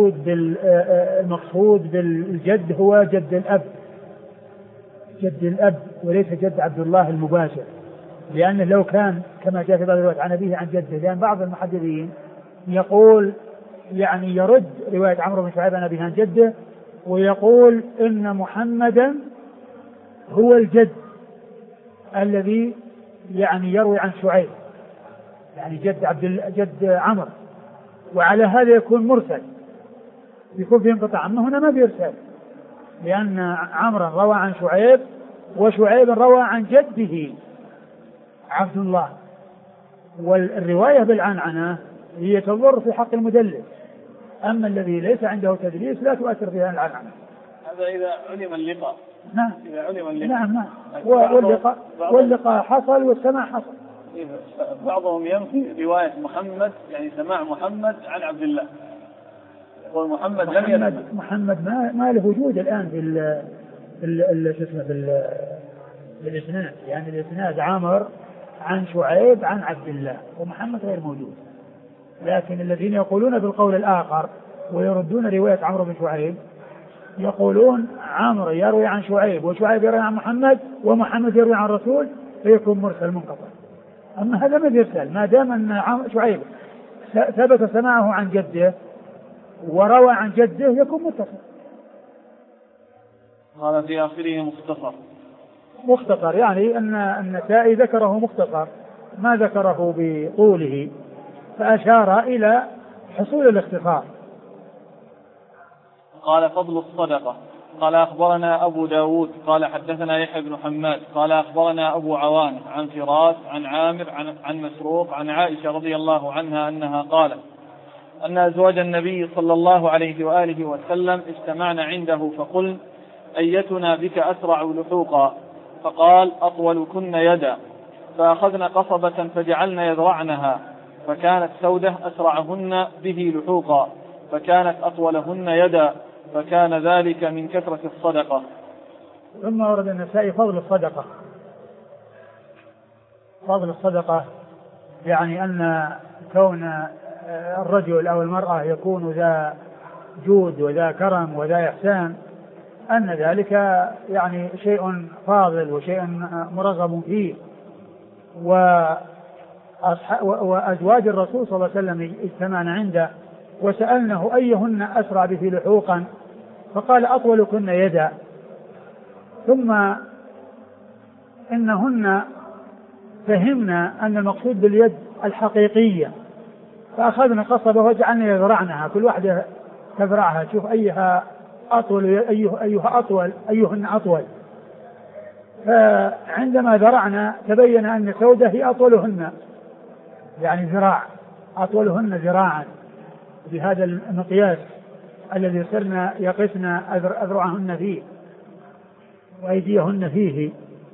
المقصود بالجد هو جد الأب، جد الأب وليس جد عبد الله المباشر، لأنه لو كان كما جاء في بعض الروايات عن أبيه عن جده، لأن بعض المحدثين يقول يعني يرد رواية عمرو بن شعيب عن أبيه عن جده ويقول إن محمدا هو الجد الذي يعني يروي عن شعيب، يعني جد عمرو، وعلى هذا يكون مرسل، يكون في انقطاع. أما هنا ما بيرسل، لأن عمرو روى عن شعيب وشعيب روى عن جده عبد الله، والرواية بالعنعنة هي تضر في حق المدلس، أما الذي ليس عنده تدليس لا تؤثر فيها العنعنة. هذا إذا علم اللقاء. نعم. إذا علم اللقاء. نعم. واللقاء حصل والسماع حصل. بعضهم ينفي رواية محمد، يعني سماع محمد عن عبد الله، يقول محمد لم يسمع. محمد ما له وجود الآن في الإسناد، يعني الإسناد عامر عن شعيب عن عبد الله ومحمد غير موجود، لكن الذين يقولون بالقول الآخر ويردون رواية عمرو بن شعيب يقولون عمرو يروي عن شعيب وشعيب يروي عن محمد ومحمد يروي عن الرسول، فيكون مرسل منقطع. أما هذا ما يرسل ما دام أن شعيب ثبت سماعه عن جده وروى عن جده يكون متصل. قال في آخره مختصر، يعني أن النسائي ذكره مختصر ما ذكره بطوله، فأشار إلى حصول الاختصار. قال فضل الصدقة. قال أخبرنا أبو داود قال حدثنا يحيى بن حماد قال أخبرنا أبو عوان عن فراس عن عامر عن مسروق عن عائشة رضي الله عنها أنها قالت أن أزواج النبي صلى الله عليه وآله وسلم اجتمعن عنده فقلن أيتنا بك أسرع لحوقا، فقال أطولكن يدا، فأخذن قصبة فجعلن يذرعنها، فكانت سودة أسرعهن به لحوقا، فكانت أطولهن يدا، فكان ذلك من كثرة الصدقة. ثم ورد النسائي فضل الصدقة. فضل الصدقة يعني أن كون الرجل أو المرأة يكون ذا جود وذا كرم وذا إحسان أن ذلك يعني شيء فاضل وشيء مرغب فيه. وأزواج الرسول صلى الله عليه وسلم اجتمعن عنده وسألنه أيهن أسرع به لحوقا، فقال أطولكن يدا، ثم إنهن فهمنا أن المقصود باليد الحقيقية، فأخذنا قصبة وجعلنا يذرعنها، كل واحدة تذرعها تشوف أيها أطول أيهن أطول. فعندما ذرعنا تبين أن سودة هي أطولهن، يعني ذراع، أطولهن ذراعا بهذا المقياس الذي صرنا يقسنا أذرعهن فيه وأيديهن فيه.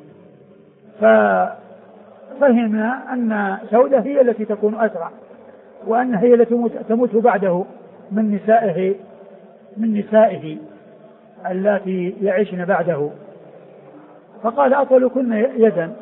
ففهمنا أن سودة هي التي تكون أسرع، وأن هي التي تموت بعده من نسائه التي يعيشن بعده. فقال أطولكن يدا،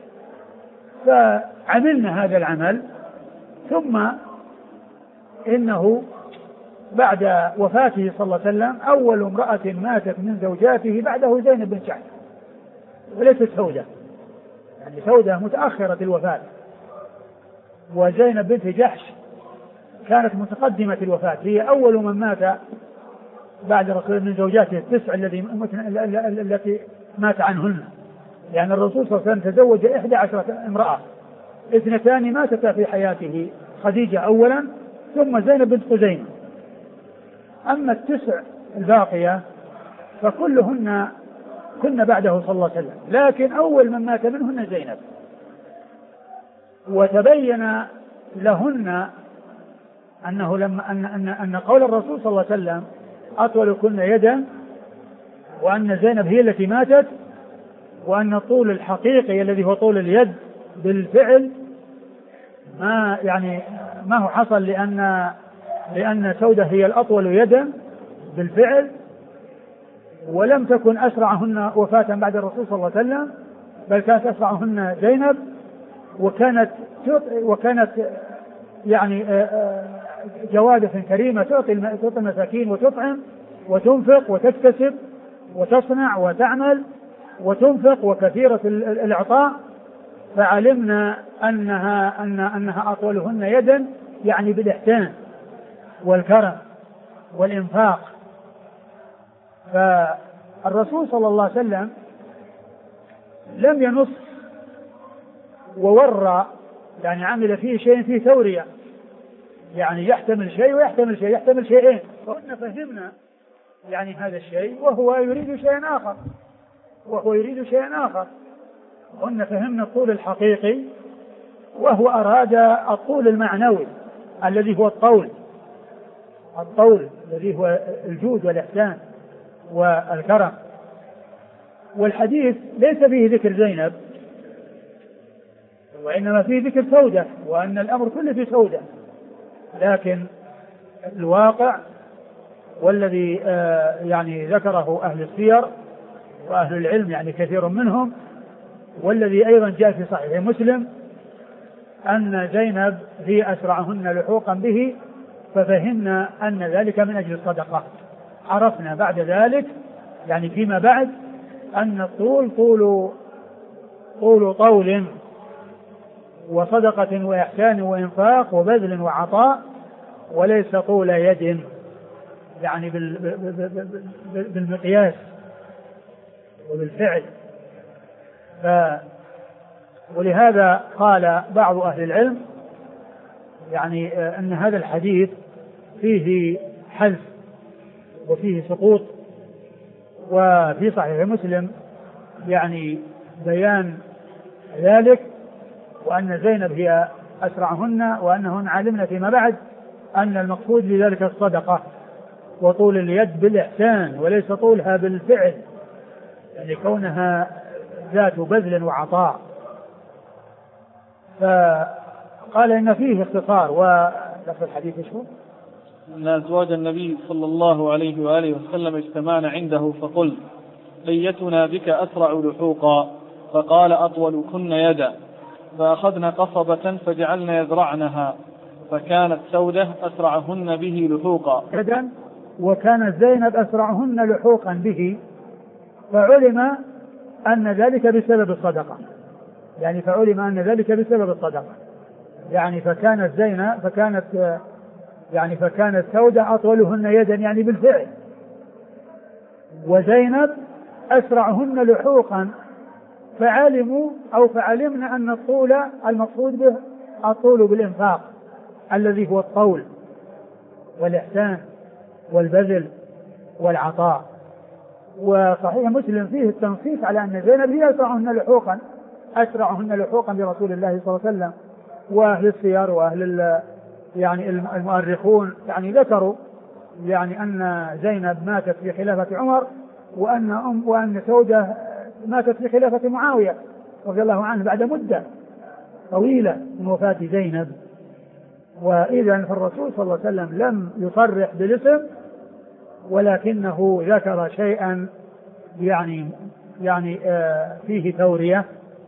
فعملنا هذا العمل. ثم إنه بعد وفاته صلى الله عليه وسلم أول امرأة ماتت من زوجاته بعده زينب بن جحش، وليست سودة، يعني سودة متأخرة الوفاة، وزينب بنت جحش كانت متقدمة الوفاة، هي أول من مات بعد رسول من زوجاته التسع التي مات عنهن. يعني الرسول صلى الله عليه وسلم تزوج 11 امرأة، 2 ماتتا في حياته، خديجة أولا ثم زينب بنت خزيمة. أما التسع الباقية فكلهن كن بعده صلى الله عليه وسلم، لكن أول من مات منهن زينب. وتبين لهن أنه لما أن قول الرسول صلى الله عليه وسلم أطولكن يدا، وأن زينب هي التي ماتت، وأن الطول الحقيقي الذي هو طول اليد بالفعل ما هو حصل، لأن سودة هي الأطول يدا بالفعل، ولم تكن أسرعهن وفاة بعد الرسول صلى الله عليه وسلم، بل كانت أسرعهن زينب، وكانت يعني جوادة كريمة، تعطي المساكين وتطعم وتنفق وتكتسب وتصنع وتعمل وتنفق، وكثيرة الإعطاء. فعلمنا أنها أطولهن يدا، يعني بالإحسان والكرم والإنفاق. فالرسول صلى الله عليه وسلم لم ينص وورى، يعني عمل فيه شيء فيه ثورية، يعني يحتمل شيء ويحتمل شيء، يحتمل شيئين. فقلنا فهمنا يعني هذا الشيء وهو يريد شيئا آخر، قلنا فهمنا الطول الحقيقي وهو أراد الطول المعنوي الذي هو الطول الذي هو الجود والإحسان والكرم. والحديث ليس فيه ذكر زينب، وإنما فيه ذكر سودة، وأن الأمر كله في سودة، لكن الواقع والذي يعني ذكره أهل السير وأهل العلم، يعني كثير منهم، والذي أيضا جاء في صحيح مسلم، أن زينب هي أسرعهن لحوقا به، ففهمنا أن ذلك من أجل الصدقة. عرفنا بعد ذلك يعني فيما بعد أن الطول طول وصدقة وإحسان وإنفاق وبذل وعطاء، وليس طول يد يعني بالمقياس وبالفعل. ولهذا قال بعض أهل العلم يعني أن هذا الحديث فيه حذف وفيه سقوط، وفي صحيح مسلم يعني بيان ذلك، وأن زينب هي أسرعهن، وأنهن علمنا فيما بعد أن المقصود بذلك الصدقة وطول اليد بالإحسان، وليس طولها بالفعل، يعني كونها ذات بذل وعطاء. فقال إن فيه اختصار. ولفظ الحديث شو؟ أن أزواج النبي صلى الله عليه وآله وسلم اجتمعن عنده فقل أيتنا بك أسرع لحوقا، فقال أطولكن يدا، فأخذنا قصبة فجعلنا يذرعنها، فكانت سودة أسرعهن به لحوقا يدا، وكانت زينب أسرعهن لحوقا به، فعلم أن ذلك بسبب الصدقة، يعني فعلم أن ذلك بسبب الصدقة، يعني فكانت سودة أطولهن يدا يعني بالفعل، وزينب أسرعهن لحوقا فعلموا أو فعلمنا أن الطول المقصود به الطول بالإنفاق الذي هو الطول والإحسان والبذل والعطاء. وصحيح مسلم فيه التنصيص على أن زينب هي أسرعهن لحوقا برسول الله صلى الله عليه وسلم. وأهل السير وأهل يعني المؤرخون يعني ذكروا يعني أن زينب ماتت في خلافة عمر وأن سودة ماتت في خلافة معاوية رضي الله عنه بعد مدة طويلة من وفاة زينب. وإذا فالرسول صلى الله عليه وسلم لم يصرح بالاسم ولكنه ذكر شيئا يعني فيه تورية،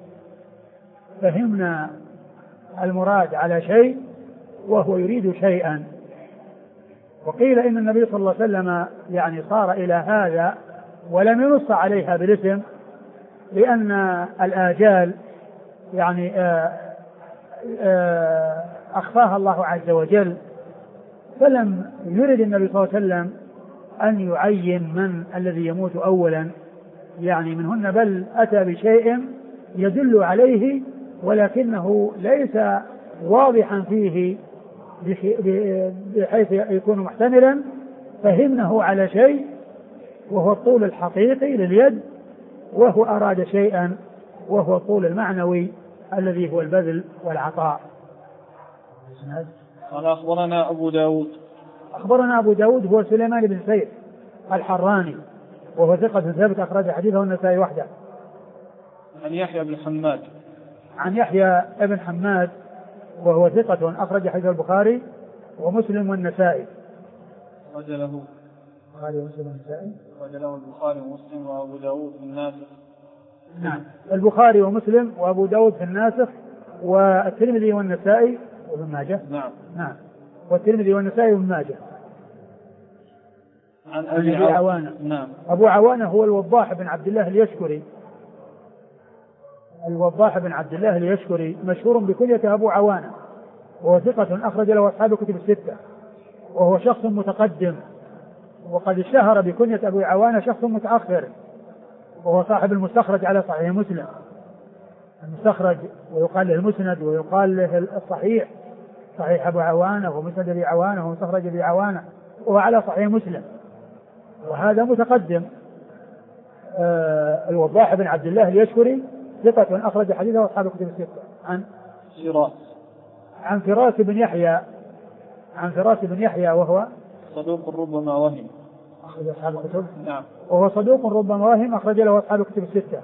فهمنا المراد على شيء وهو يريد شيئا. وقيل إن النبي صلى الله عليه وسلم يعني صار إلى هذا ولم ينص عليها بالاسم لأن الآجال يعني أخفاها الله عز وجل، فلم يرد النبي صلى الله عليه وسلم أن يعين من الذي يموت أولا يعني منهن، بل أتى بشيء يدل عليه ولكنه ليس واضحا فيه بحيث يكون محتملا، فهمنه على شيء وهو الطول الحقيقي لليد، وهو أراد شيئا وهو الطول المعنوي الذي هو البذل والعطاء. قال أخبرنا أبو داود هو سليمان بن سيف الحراني وهو ثقة ثابت أخرج حديثه النسائي وحده. عن يحيى بن حماد وهو ثقة أخرج حديث البخاري ومسلم والنسائي. رجله البخاري ومسلم وأبو داود في الناسخ. نعم، البخاري ومسلم وأبو داود في الناسخ والترمذي والنسائي وابن ماجه. نعم والترمذي والنسائي وابن ماجه. عن أبي عوانة. نعم. أبو عوانة هو الوضاح بن عبد الله اليشكري مشهور بكنية أبو عوانة، وهو ثقة أخرج له أصحاب الكتب الستة، وهو شخص متقدم، وقد اشتهر بكنية أبو عوانة شخص متأخر، وهو صاحب المستخرج على صحيح مسلم، المستخرج ويقال له المسند ويقال له الصحيح، صحيح أبو عوانة ومسند أبي عوانة ومستخرج أبي عوانة، وهو على صحيح مسلم، وهذا متقدم. الوضاح بن عبد الله اليشكري ثقة أخرج حديثه أصحاب الكتب الستة. عن فراس بن يحيى وهو صدوق ربما وهم أخرج أصحاب الكتب. نعم. وهو صدوق ربما وهم أخرج له أصحاب الكتب الستة.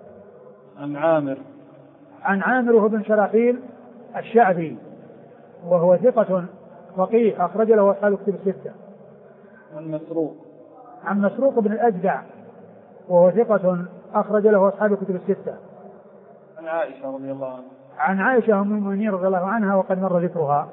عن عامر وهو بن شراحيل الشعبي وهو ثقة فقيه أخرج له أصحاب الكتب الستة. عن مسروق بن الأجدع وهو ثقة أخرج له أصحاب الكتب الستة. عن عائشة رضي الله عنها. عن عائشة أم المؤمنين رضي الله عنها وقد مر ذكرها.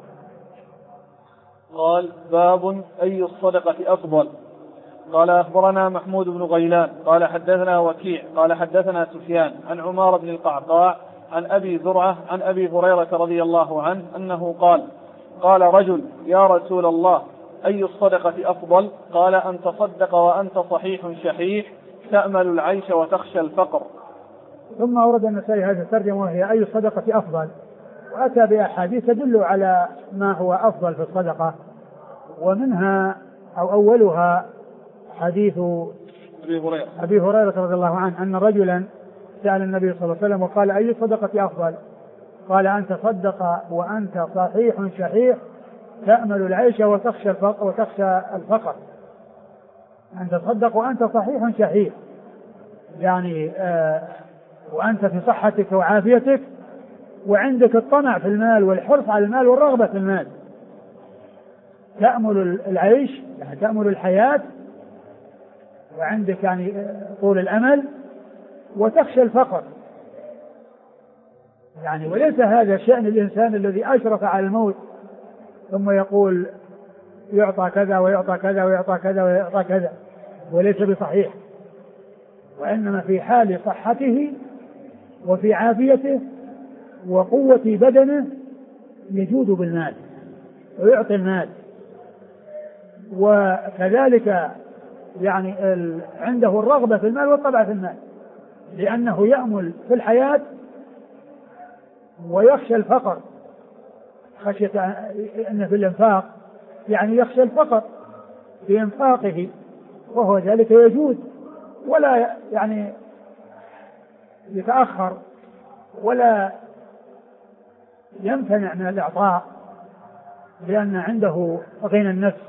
قال: باب أي الصدقة أفضل. قال: أخبرنا محمود بن غيلان قال حدثنا وكيع قال حدثنا سفيان عن عمار بن القعقاع عن أبي زرعة عن أبي هريرة رضي الله عنه أنه قال رجل: يا رسول الله، أي الصدقة أفضل؟ قال: أن تصدق وأنت صحيح شحيح تأمل العيش وتخشى الفقر. ثم أورد النسائي هذه الترجمة وهي أي الصدقة أفضل، وأتى بأحاديث تدل على ما هو أفضل في الصدقة، ومنها أو أولها حديث أبي هريرة رضي الله عنه أن رجلا سأل النبي صلى الله عليه وسلم وقال: أي الصدقة أفضل؟ قال: أن تصدق وأنت صحيح شحيح تأمل العيش وتخشى الفقر. أن تصدق وأنت صحيح شحيح يعني وأنت في صحتك وعافيتك وعندك الطمع في المال والحرص على المال والرغبة في المال، تأمل العيش يعني تأمل الحياة، وعندك يعني طول الأمل، وتخشى الفقر يعني. وليس هذا شأن الإنسان الذي أشرف على الموت ثم يقول يعطى كذا ويعطى كذا ويعطى كذا ويعطى كذا، وليس بصحيح، وإنما في حال صحته وفي عافيته وقوة بدنه يجود بالمال ويعطي المال، وكذلك يعني عنده الرغبة في المال والطبع في المال، لأنه يأمل في الحياة ويخشى الفقر، خشية أن في الإنفاق يعني يخشى الفقر في إنفاقه، وهو ذلك يجود ولا يعني يتأخر ولا يمتنع من الإعطاء، لأن عنده غنى النفس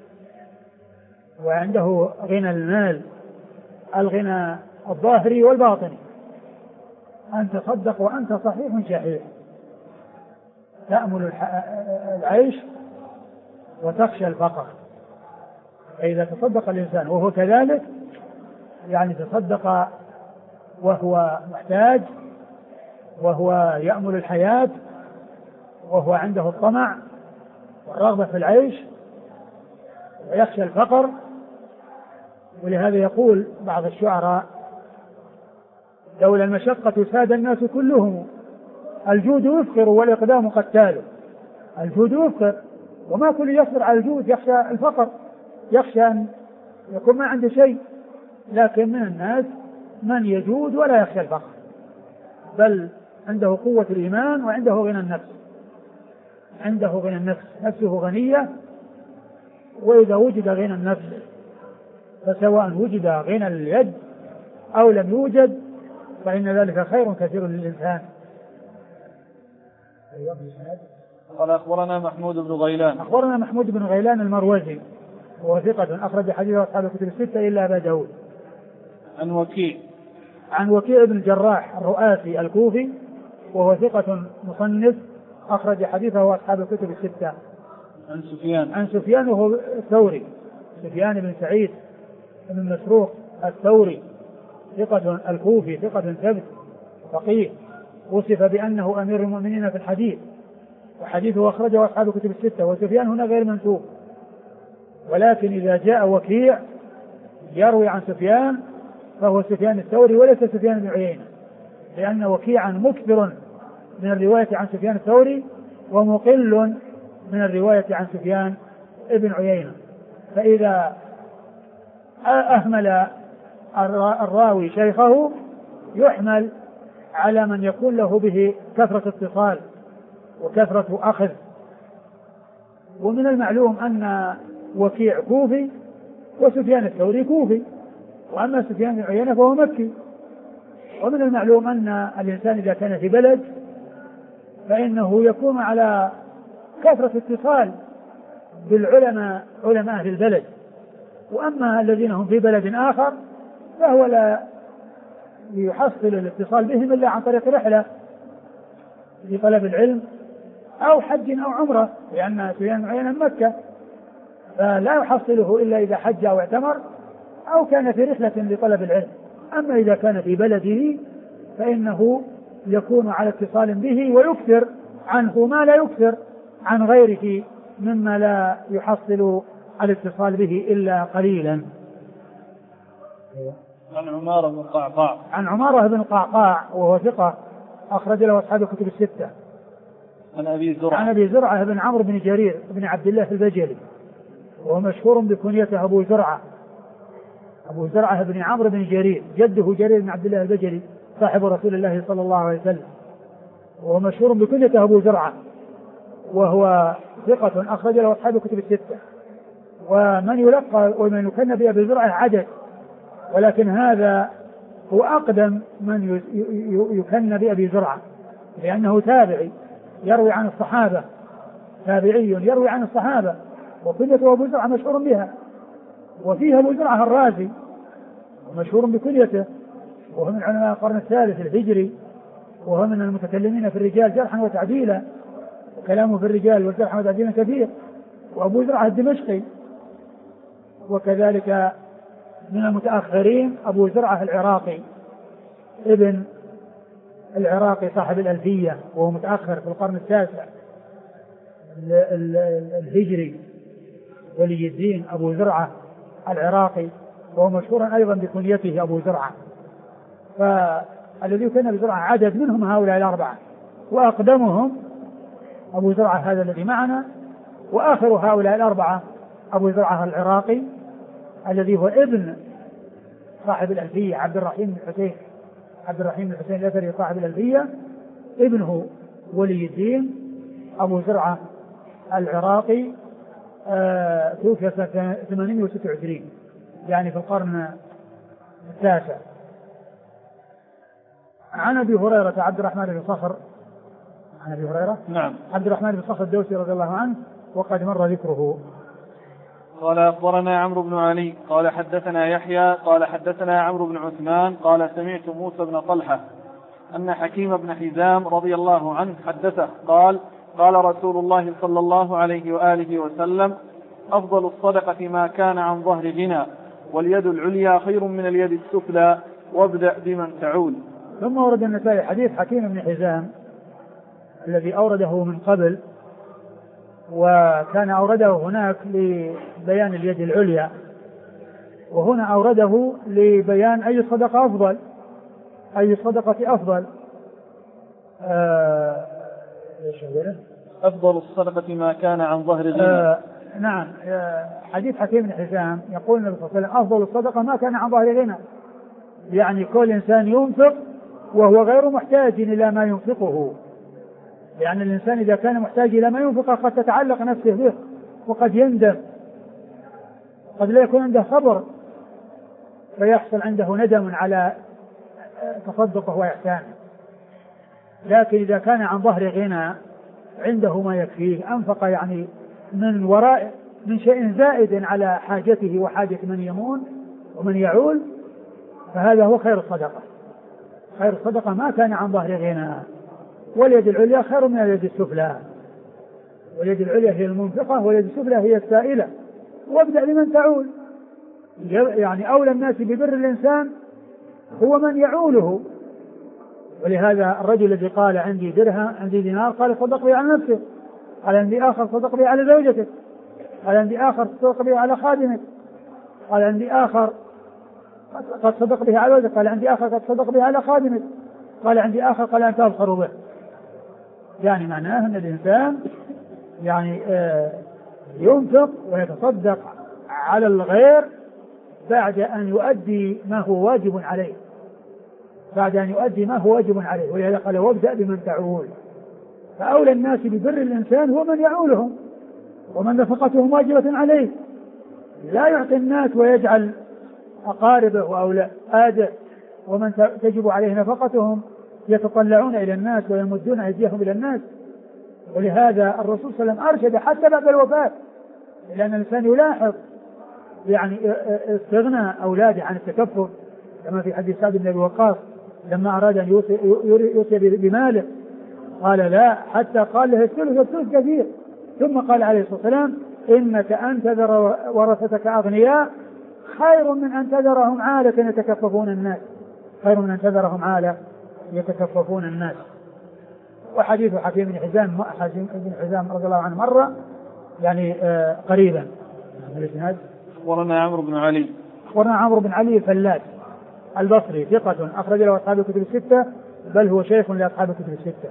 وعنده غنى المال، الغنى الظاهري والباطني. أن تصدق وأنت صحيح شحيح، تأمل العيش وتخشى الفقر. فإذا تصدق الإنسان وهو كذلك يعني تصدق وهو محتاج، وهو يأمل الحياة، وهو عنده الطمع والرغبة في العيش ويخشى الفقر. ولهذا يقول بعض الشعراء: لولا المشقة ساد الناس كلهم، الجود يفقر والإقدام قتال. الجود يفقر، وما كل يصبر على الجود يخشى الفقر، يخشى أن يكون ما عنده شيء. لكن من الناس من يجود ولا يخشى الفقر، بل عنده قوة الإيمان وعنده غنى النفس، عنده غنى النفس، نفسه غنية. وإذا وجد غنى النفس فسواء وجد غنى اليد أو لم يوجد فإن ذلك خير كثير للإنسان. قال أخبرنا محمود بن غيلان. أخبرنا محمود بن غيلان المروزي وهو ثقة أخرج حديث أصحاب الكتب الستة إلا أبا داود. عن وكيع بن الجراح الرؤاسي الكوفي وهو ثقة مصنف أخرج حديثه أصحاب الكتب الستة. عن سفيان وهو الثوري، سفيان بن سعيد بن مسروق الثوري ثقة الكوفي ثقة ثبت فقيه، وصف بأنه أمير المؤمنين في الحديث، وحديثه أخرجه أصحاب الكتب الستة. وسفيان هنا غير منسوب، ولكن إذا جاء وكيع يروي عن سفيان فهو سفيان الثوري وليس سفيان بن عيينة، لأن وكيعا مكثر من الرواية عن سفيان الثوري ومقل من الرواية عن سفيان ابن عيينة. فإذا أهمل الراوي شيخه يحمل على من يكون له به كثرة اتصال وكثرة أخذ. ومن المعلوم أن وكيع كوفي وسفيان الثوري كوفي، وأما سفيان بن عيينة فهو مكي. ومن المعلوم أن الإنسان إذا كان في بلد فإنه يكون على كثرة اتصال بالعلماء، علماء أهل البلد. وأما الذين هم في بلد آخر فهو لا يحصل الاتصال بهم إلا عن طريق رحلة لطلب العلم أو حج أو عمرة، لأن سفيان بن عيينة مكة فلا يحصله إلا إذا حج أو اعتمر أو كان في رحلة لطلب العلم. أما إذا كان في بلده فإنه يكون على اتصال به ويكثر عنه ما لا يكثر عن غيره مما لا يحصل الاتصال به إلا قليلا. عن عمارة بن القعقاع. عن عمارة بن القعقاع وهو ثقة أخرج له أصحاب الكتب الستة. عن أبي زرعة بن عمرو بن جرير بن عبد الله البجلي وهو مشهور بكنيته أبو زرعة بن عمرو بن جرير، جده جرير بن عبد الله البجلي صاحب رسول الله صلى الله عليه وسلم، وهو مشهور بكنيته أبو زرعة، وهو ثقة أخرج له أصحاب الكتب الستة. ومن يلقى ومن يكن بأبي زرعة عدد، ولكن هذا هو أقدم من يكن بأبي زرعة، لأنه تابعي يروي عن الصحابة، تابعي يروي عن الصحابة، وكنيته أبو زرعة مشهور بها. وفيها أبو زرعة الرازي ومشهور بكنيته، وهو من علماء القرن الثالث الهجري، وهو من المتكلمين في الرجال جرحا وتعديلا، وكلامه في الرجال والجرح والتعديل كثير. وأبو زرعة الدمشقي، وكذلك من المتأخرين أبو زرعة العراقي ابن العراقي صاحب الألفية، وهو متأخر في القرن التاسع الهجري، ولي الدين أبو زرعة العراقي، وهو مشهور أيضا بكنيته أبو زرعة. فالذي كان بزرعة عدد منهم هؤلاء الأربعة، وأقدمهم أبو زرعة هذا الذي معنا، وآخر هؤلاء الأربعة أبو زرعة العراقي الذي هو ابن صاحب الألفية عبد الرحيم بن حسين عبد الرحيم بن حسين الأثري صاحب الألفية، ابنه ولي الدين أبو زرعة العراقي، توفي سنة 826 يعني في القرن التاسع. عن أبي هريرة عبد الرحمن بن صخر، عن أبي هريرة نعم عبد الرحمن بن صخر الدوسي رضي الله عنه وقد مر ذكره. قال أخبرنا عمرو بن علي قال حدثنا يحيى قال حدثنا عمرو بن عثمان قال سمعت موسى بن طلحة أن حكيم بن حزام رضي الله عنه حدثه قال قال رسول الله صلى الله عليه وآله وسلم أفضل الصدقة ما كان عن ظهر غنى واليد العليا خير من اليد السفلى وابدأ بمن تعول. ثم ورد النسائي حديث حكيم بن حزام الذي أورده من قبل، وكان أورده هناك لبيان اليد العليا، وهنا أورده لبيان أي صدقة أفضل، أي صدقة أفضل. أفضل الصدقة ما كان عن ظهر غنى. نعم. حديث حكيم بن حزام يقول النبي صلى الله عليه وسلم أفضل الصدقة ما كان عن ظهر غنى، يعني كل إنسان ينفق وهو غير محتاج إلى ما ينفقه، يعني الإنسان إذا كان محتاج إلى ما ينفق قد تتعلق نفسه به وقد يندم، قد لا يكون عنده صبر فيحصل عنده ندم على تصدقه وإحسانه. لكن إذا كان عن ظهر غنى عنده ما يكفيه أنفق يعني من وراء من شيء زائد على حاجته وحاجة من يمون ومن يعول، فهذا هو خير الصدقة. خير الصدقة ما كان عن ظهر غنى، واليد العليا خير من اليد السفلى، واليد العليا هي المنفقة واليد السفلى هي السائلة. وابدأ بمن تعول، يعني أولى الناس ببر الإنسان هو من يعوله. ولهذا الرجل الذي قال عندي درهم عندي دينار قال صدق به على نفسه، قال عندي آخر صدق به على زوجته، قال عندي آخر صدق به على خادمه، قال عندي آخر قد صدق به على ولده، قال عندي آخر قد صدق به على خادمه، قال عندي آخر قال أنت أبخر به. يعني معناه أن الإنسان يعني ينفق ويتصدق على الغير بعد أن يؤدي ما هو واجب عليه، بعد أن يؤدي ما هو واجب عليه. ولهذا قال وابدأ بمن تعول، فأولى الناس ببر الإنسان هو من يعولهم ومن نفقتهم واجبة عليه. لا يعطي الناس ويجعل أقاربه وأولاده ومن تجب عليه نفقتهم يتطلعون إلى الناس ويمدون أيديهم إلى الناس. ولهذا الرسول صلى الله عليه وسلم أرشد حتى بعد الوفاة، لأن الإنسان يلاحظ يعني استغنى أولاده عن التكفل، كما في حديث سعد بن أبي وقاص لما أراد أن يوصي بماله قال لا، حتى قال له الثلث والثلث كثير، ثم قال عليه الصلاة والسلام إنك أن تذر ورثتك أغنياء خير من أن تذرهم عالة يتكففون الناس، خير من أن تذرهم عالة يتكففون الناس. وحديث حكيم بن حزام رضي الله عنه مرة يعني قريبا. أخبرنا عمرو بن علي أخبرنا عمرو بن علي الفلاس البصري ثقة أخرج له أصحاب الكتب الستة، بل هو شيخ لأصحاب الكتب الستة.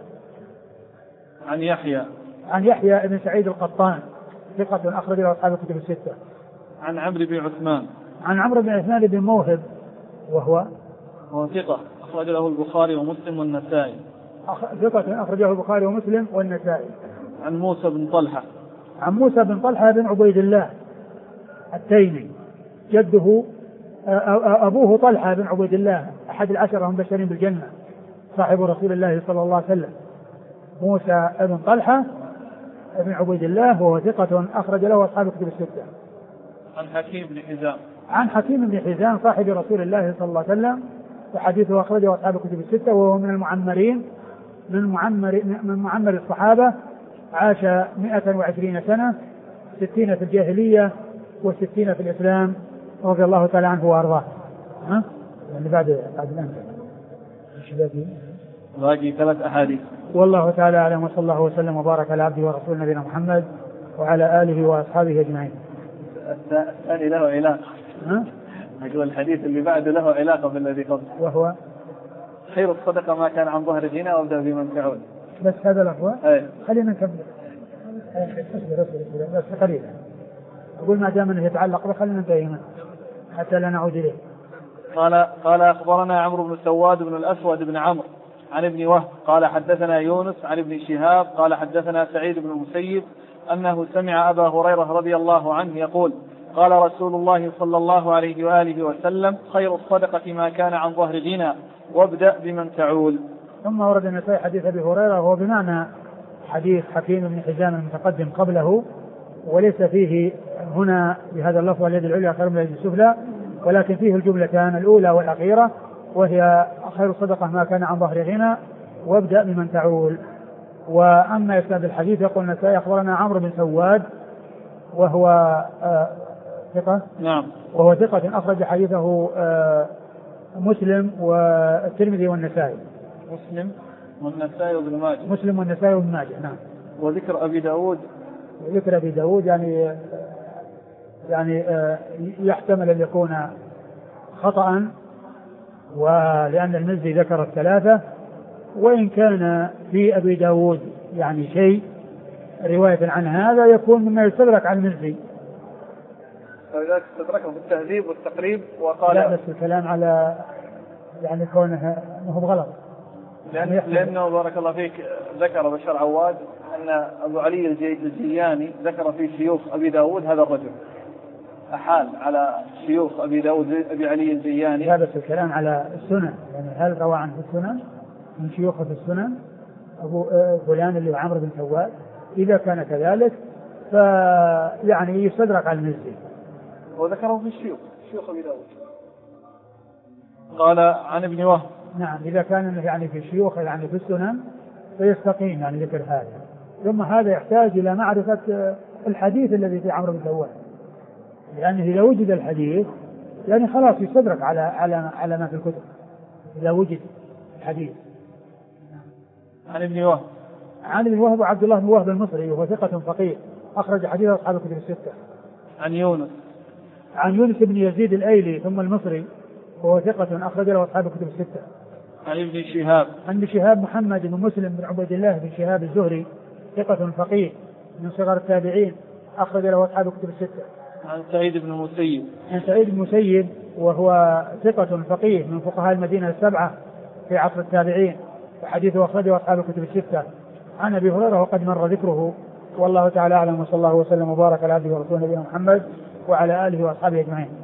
عن يحيى بن سعيد القطان ثقة أخرج له أصحاب الكتب الستة. عن عمرو بن عثمان عن عمرو بن عثمان بن موهب وهو ثقة أخرج له البخاري ومسلم والنسائي. ثقة أخرجه البخاري ومسلم والنسائي. عن موسى بن طلحة عن موسى بن طلحة بن عبيد الله التيمي، جده أبوه طلحة بن عبيد الله أحد العشرة المبشرين بالجنة، صاحب رسول الله صلى الله عليه وسلم. موسى بن طلحة بن عبيد الله وهو ثقة أخرج له أصحاب الكتب الستة. عن حكيم بن حزام عن حكيم بن حزام صاحب رسول الله صلى الله عليه وسلم، وحديثه أخرجه أصحاب الكتب الستة، وهو من المعمرين من معمر الصحابة، عاش 120 سنة، 60 في الجاهلية و60 في الإسلام رضي الله تعالى عنه وأرضاه. اللي بعد الآن باقي 3 أحاديث. والله تعالى أعلم، وصلى الله وسلم وبارك على عبده ورسول نبينا محمد وعلى آله وأصحابه أجمعين. الثاني له علاقة. أقول الحديث اللي بعده له علاقة بالذي قبله، وهو خير الصدقة ما كان عن ظهر غنى وابدأ بمن تعول. بس هذا الأخوة خلينا نكمل بس قليلا. أقول ما دام أنه يتعلق به خلينا ننتهي منه حتى لا نعود إليه. قال أخبرنا عمرو بن سواد بن الأسود بن عمرو عن ابن وهب قال حدثنا يونس عن ابن شهاب قال حدثنا سعيد بن المسيب أنه سمع أبا هريرة رضي الله عنه يقول قال رسول الله صلى الله عليه وآله وسلم خير الصدقة ما كان عن ظهر غنى وابدأ بمن تعول. ثم ورد النسائي حديث أبي هريرة وهو بمعنى حديث حكيم بن حزام المتقدم قبله، وليس فيه هنا بهذا اللفظ اليد العليا خير من اليد السفلى، ولكن فيه الجملتان الأولى والأخيرة، وهي خير الصدقة ما كان عن ظهر غنى وابدأ بمن تعول. وأما إسناد الحديث يقول النسائي أخبرنا عمرو بن سواد وهو ثقة، نعم، وهو ثقة أخرج حديثه مسلم والترمذي والنسائي. مسلم والنسائي وابن ماجه. مسلم والنسائي وابن ماجه، نعم. وذكر أبي داود، ذكر أبي داود يعني يحتمل أن يكون خطأ، ولأن المزي ذكر الثلاثة، وإن كان في أبي داود يعني شيء رواية عن هذا يكون مما يستدرك عن المزي، فلذلك استدركه في التهذيب والتقريب وقال لا، بس الكلام على يعني كونه هو بغلط، لأنه بارك الله فيك ذكر بشار عواد أن أبو علي الجياني ذكر في شيوخ أبي داود هذا الرجل، أحال على شيوخ أبي داود أبي علي الجياني. لا، بس الكلام على السنن، يعني هل روى عنه السنن من شيوخه في السنن أبو فلان اللي هو عمرو بن سواد؟ إذا كان كذلك فيعني يستدرك على المزي، وذكره في شيوخ أبي داود. قال عن ابن وهب، نعم، إذا كان يعني في شيوخ يعني في السنن فيستقيم يعني ذكر هذا. ثم هذا يحتاج إلى معرفة الحديث الذي في عمرو بن سواد، لأنه إذا وجد الحديث يعني خلاص يستدرك على ما في الكتب إذا وجد الحديث. عن ابن وهب، عن ابن وهب عبد الله بن وهب المصري وهو ثقة فقيه أخرج حديث أصحاب الكتب الستة. عن يونس بن يزيد الأيلي ثم المصري وهو ثقة أخرج له أصحاب الكتب الستة. عن ابن شهاب، عن ابن شهاب محمد بن مسلم بن عبيد الله بن شهاب الزهري ثقة فقيه من صغار التابعين أخرج له أصحاب الكتب الستة. عن سعيد بن المسيب، عن سعيد بن المسيب وهو ثقة فقيه من فقهاء المدينة السبعة في عصر التابعين وحديثه أخرجه أصحاب الكتب الستة. عن أبي هريرة وقد مر ذكره، والله تعالى أعلم، وصلى الله وسلم وبارك على عبده ورسوله نبينا محمد وعلى آله وأصحابه أجمعين.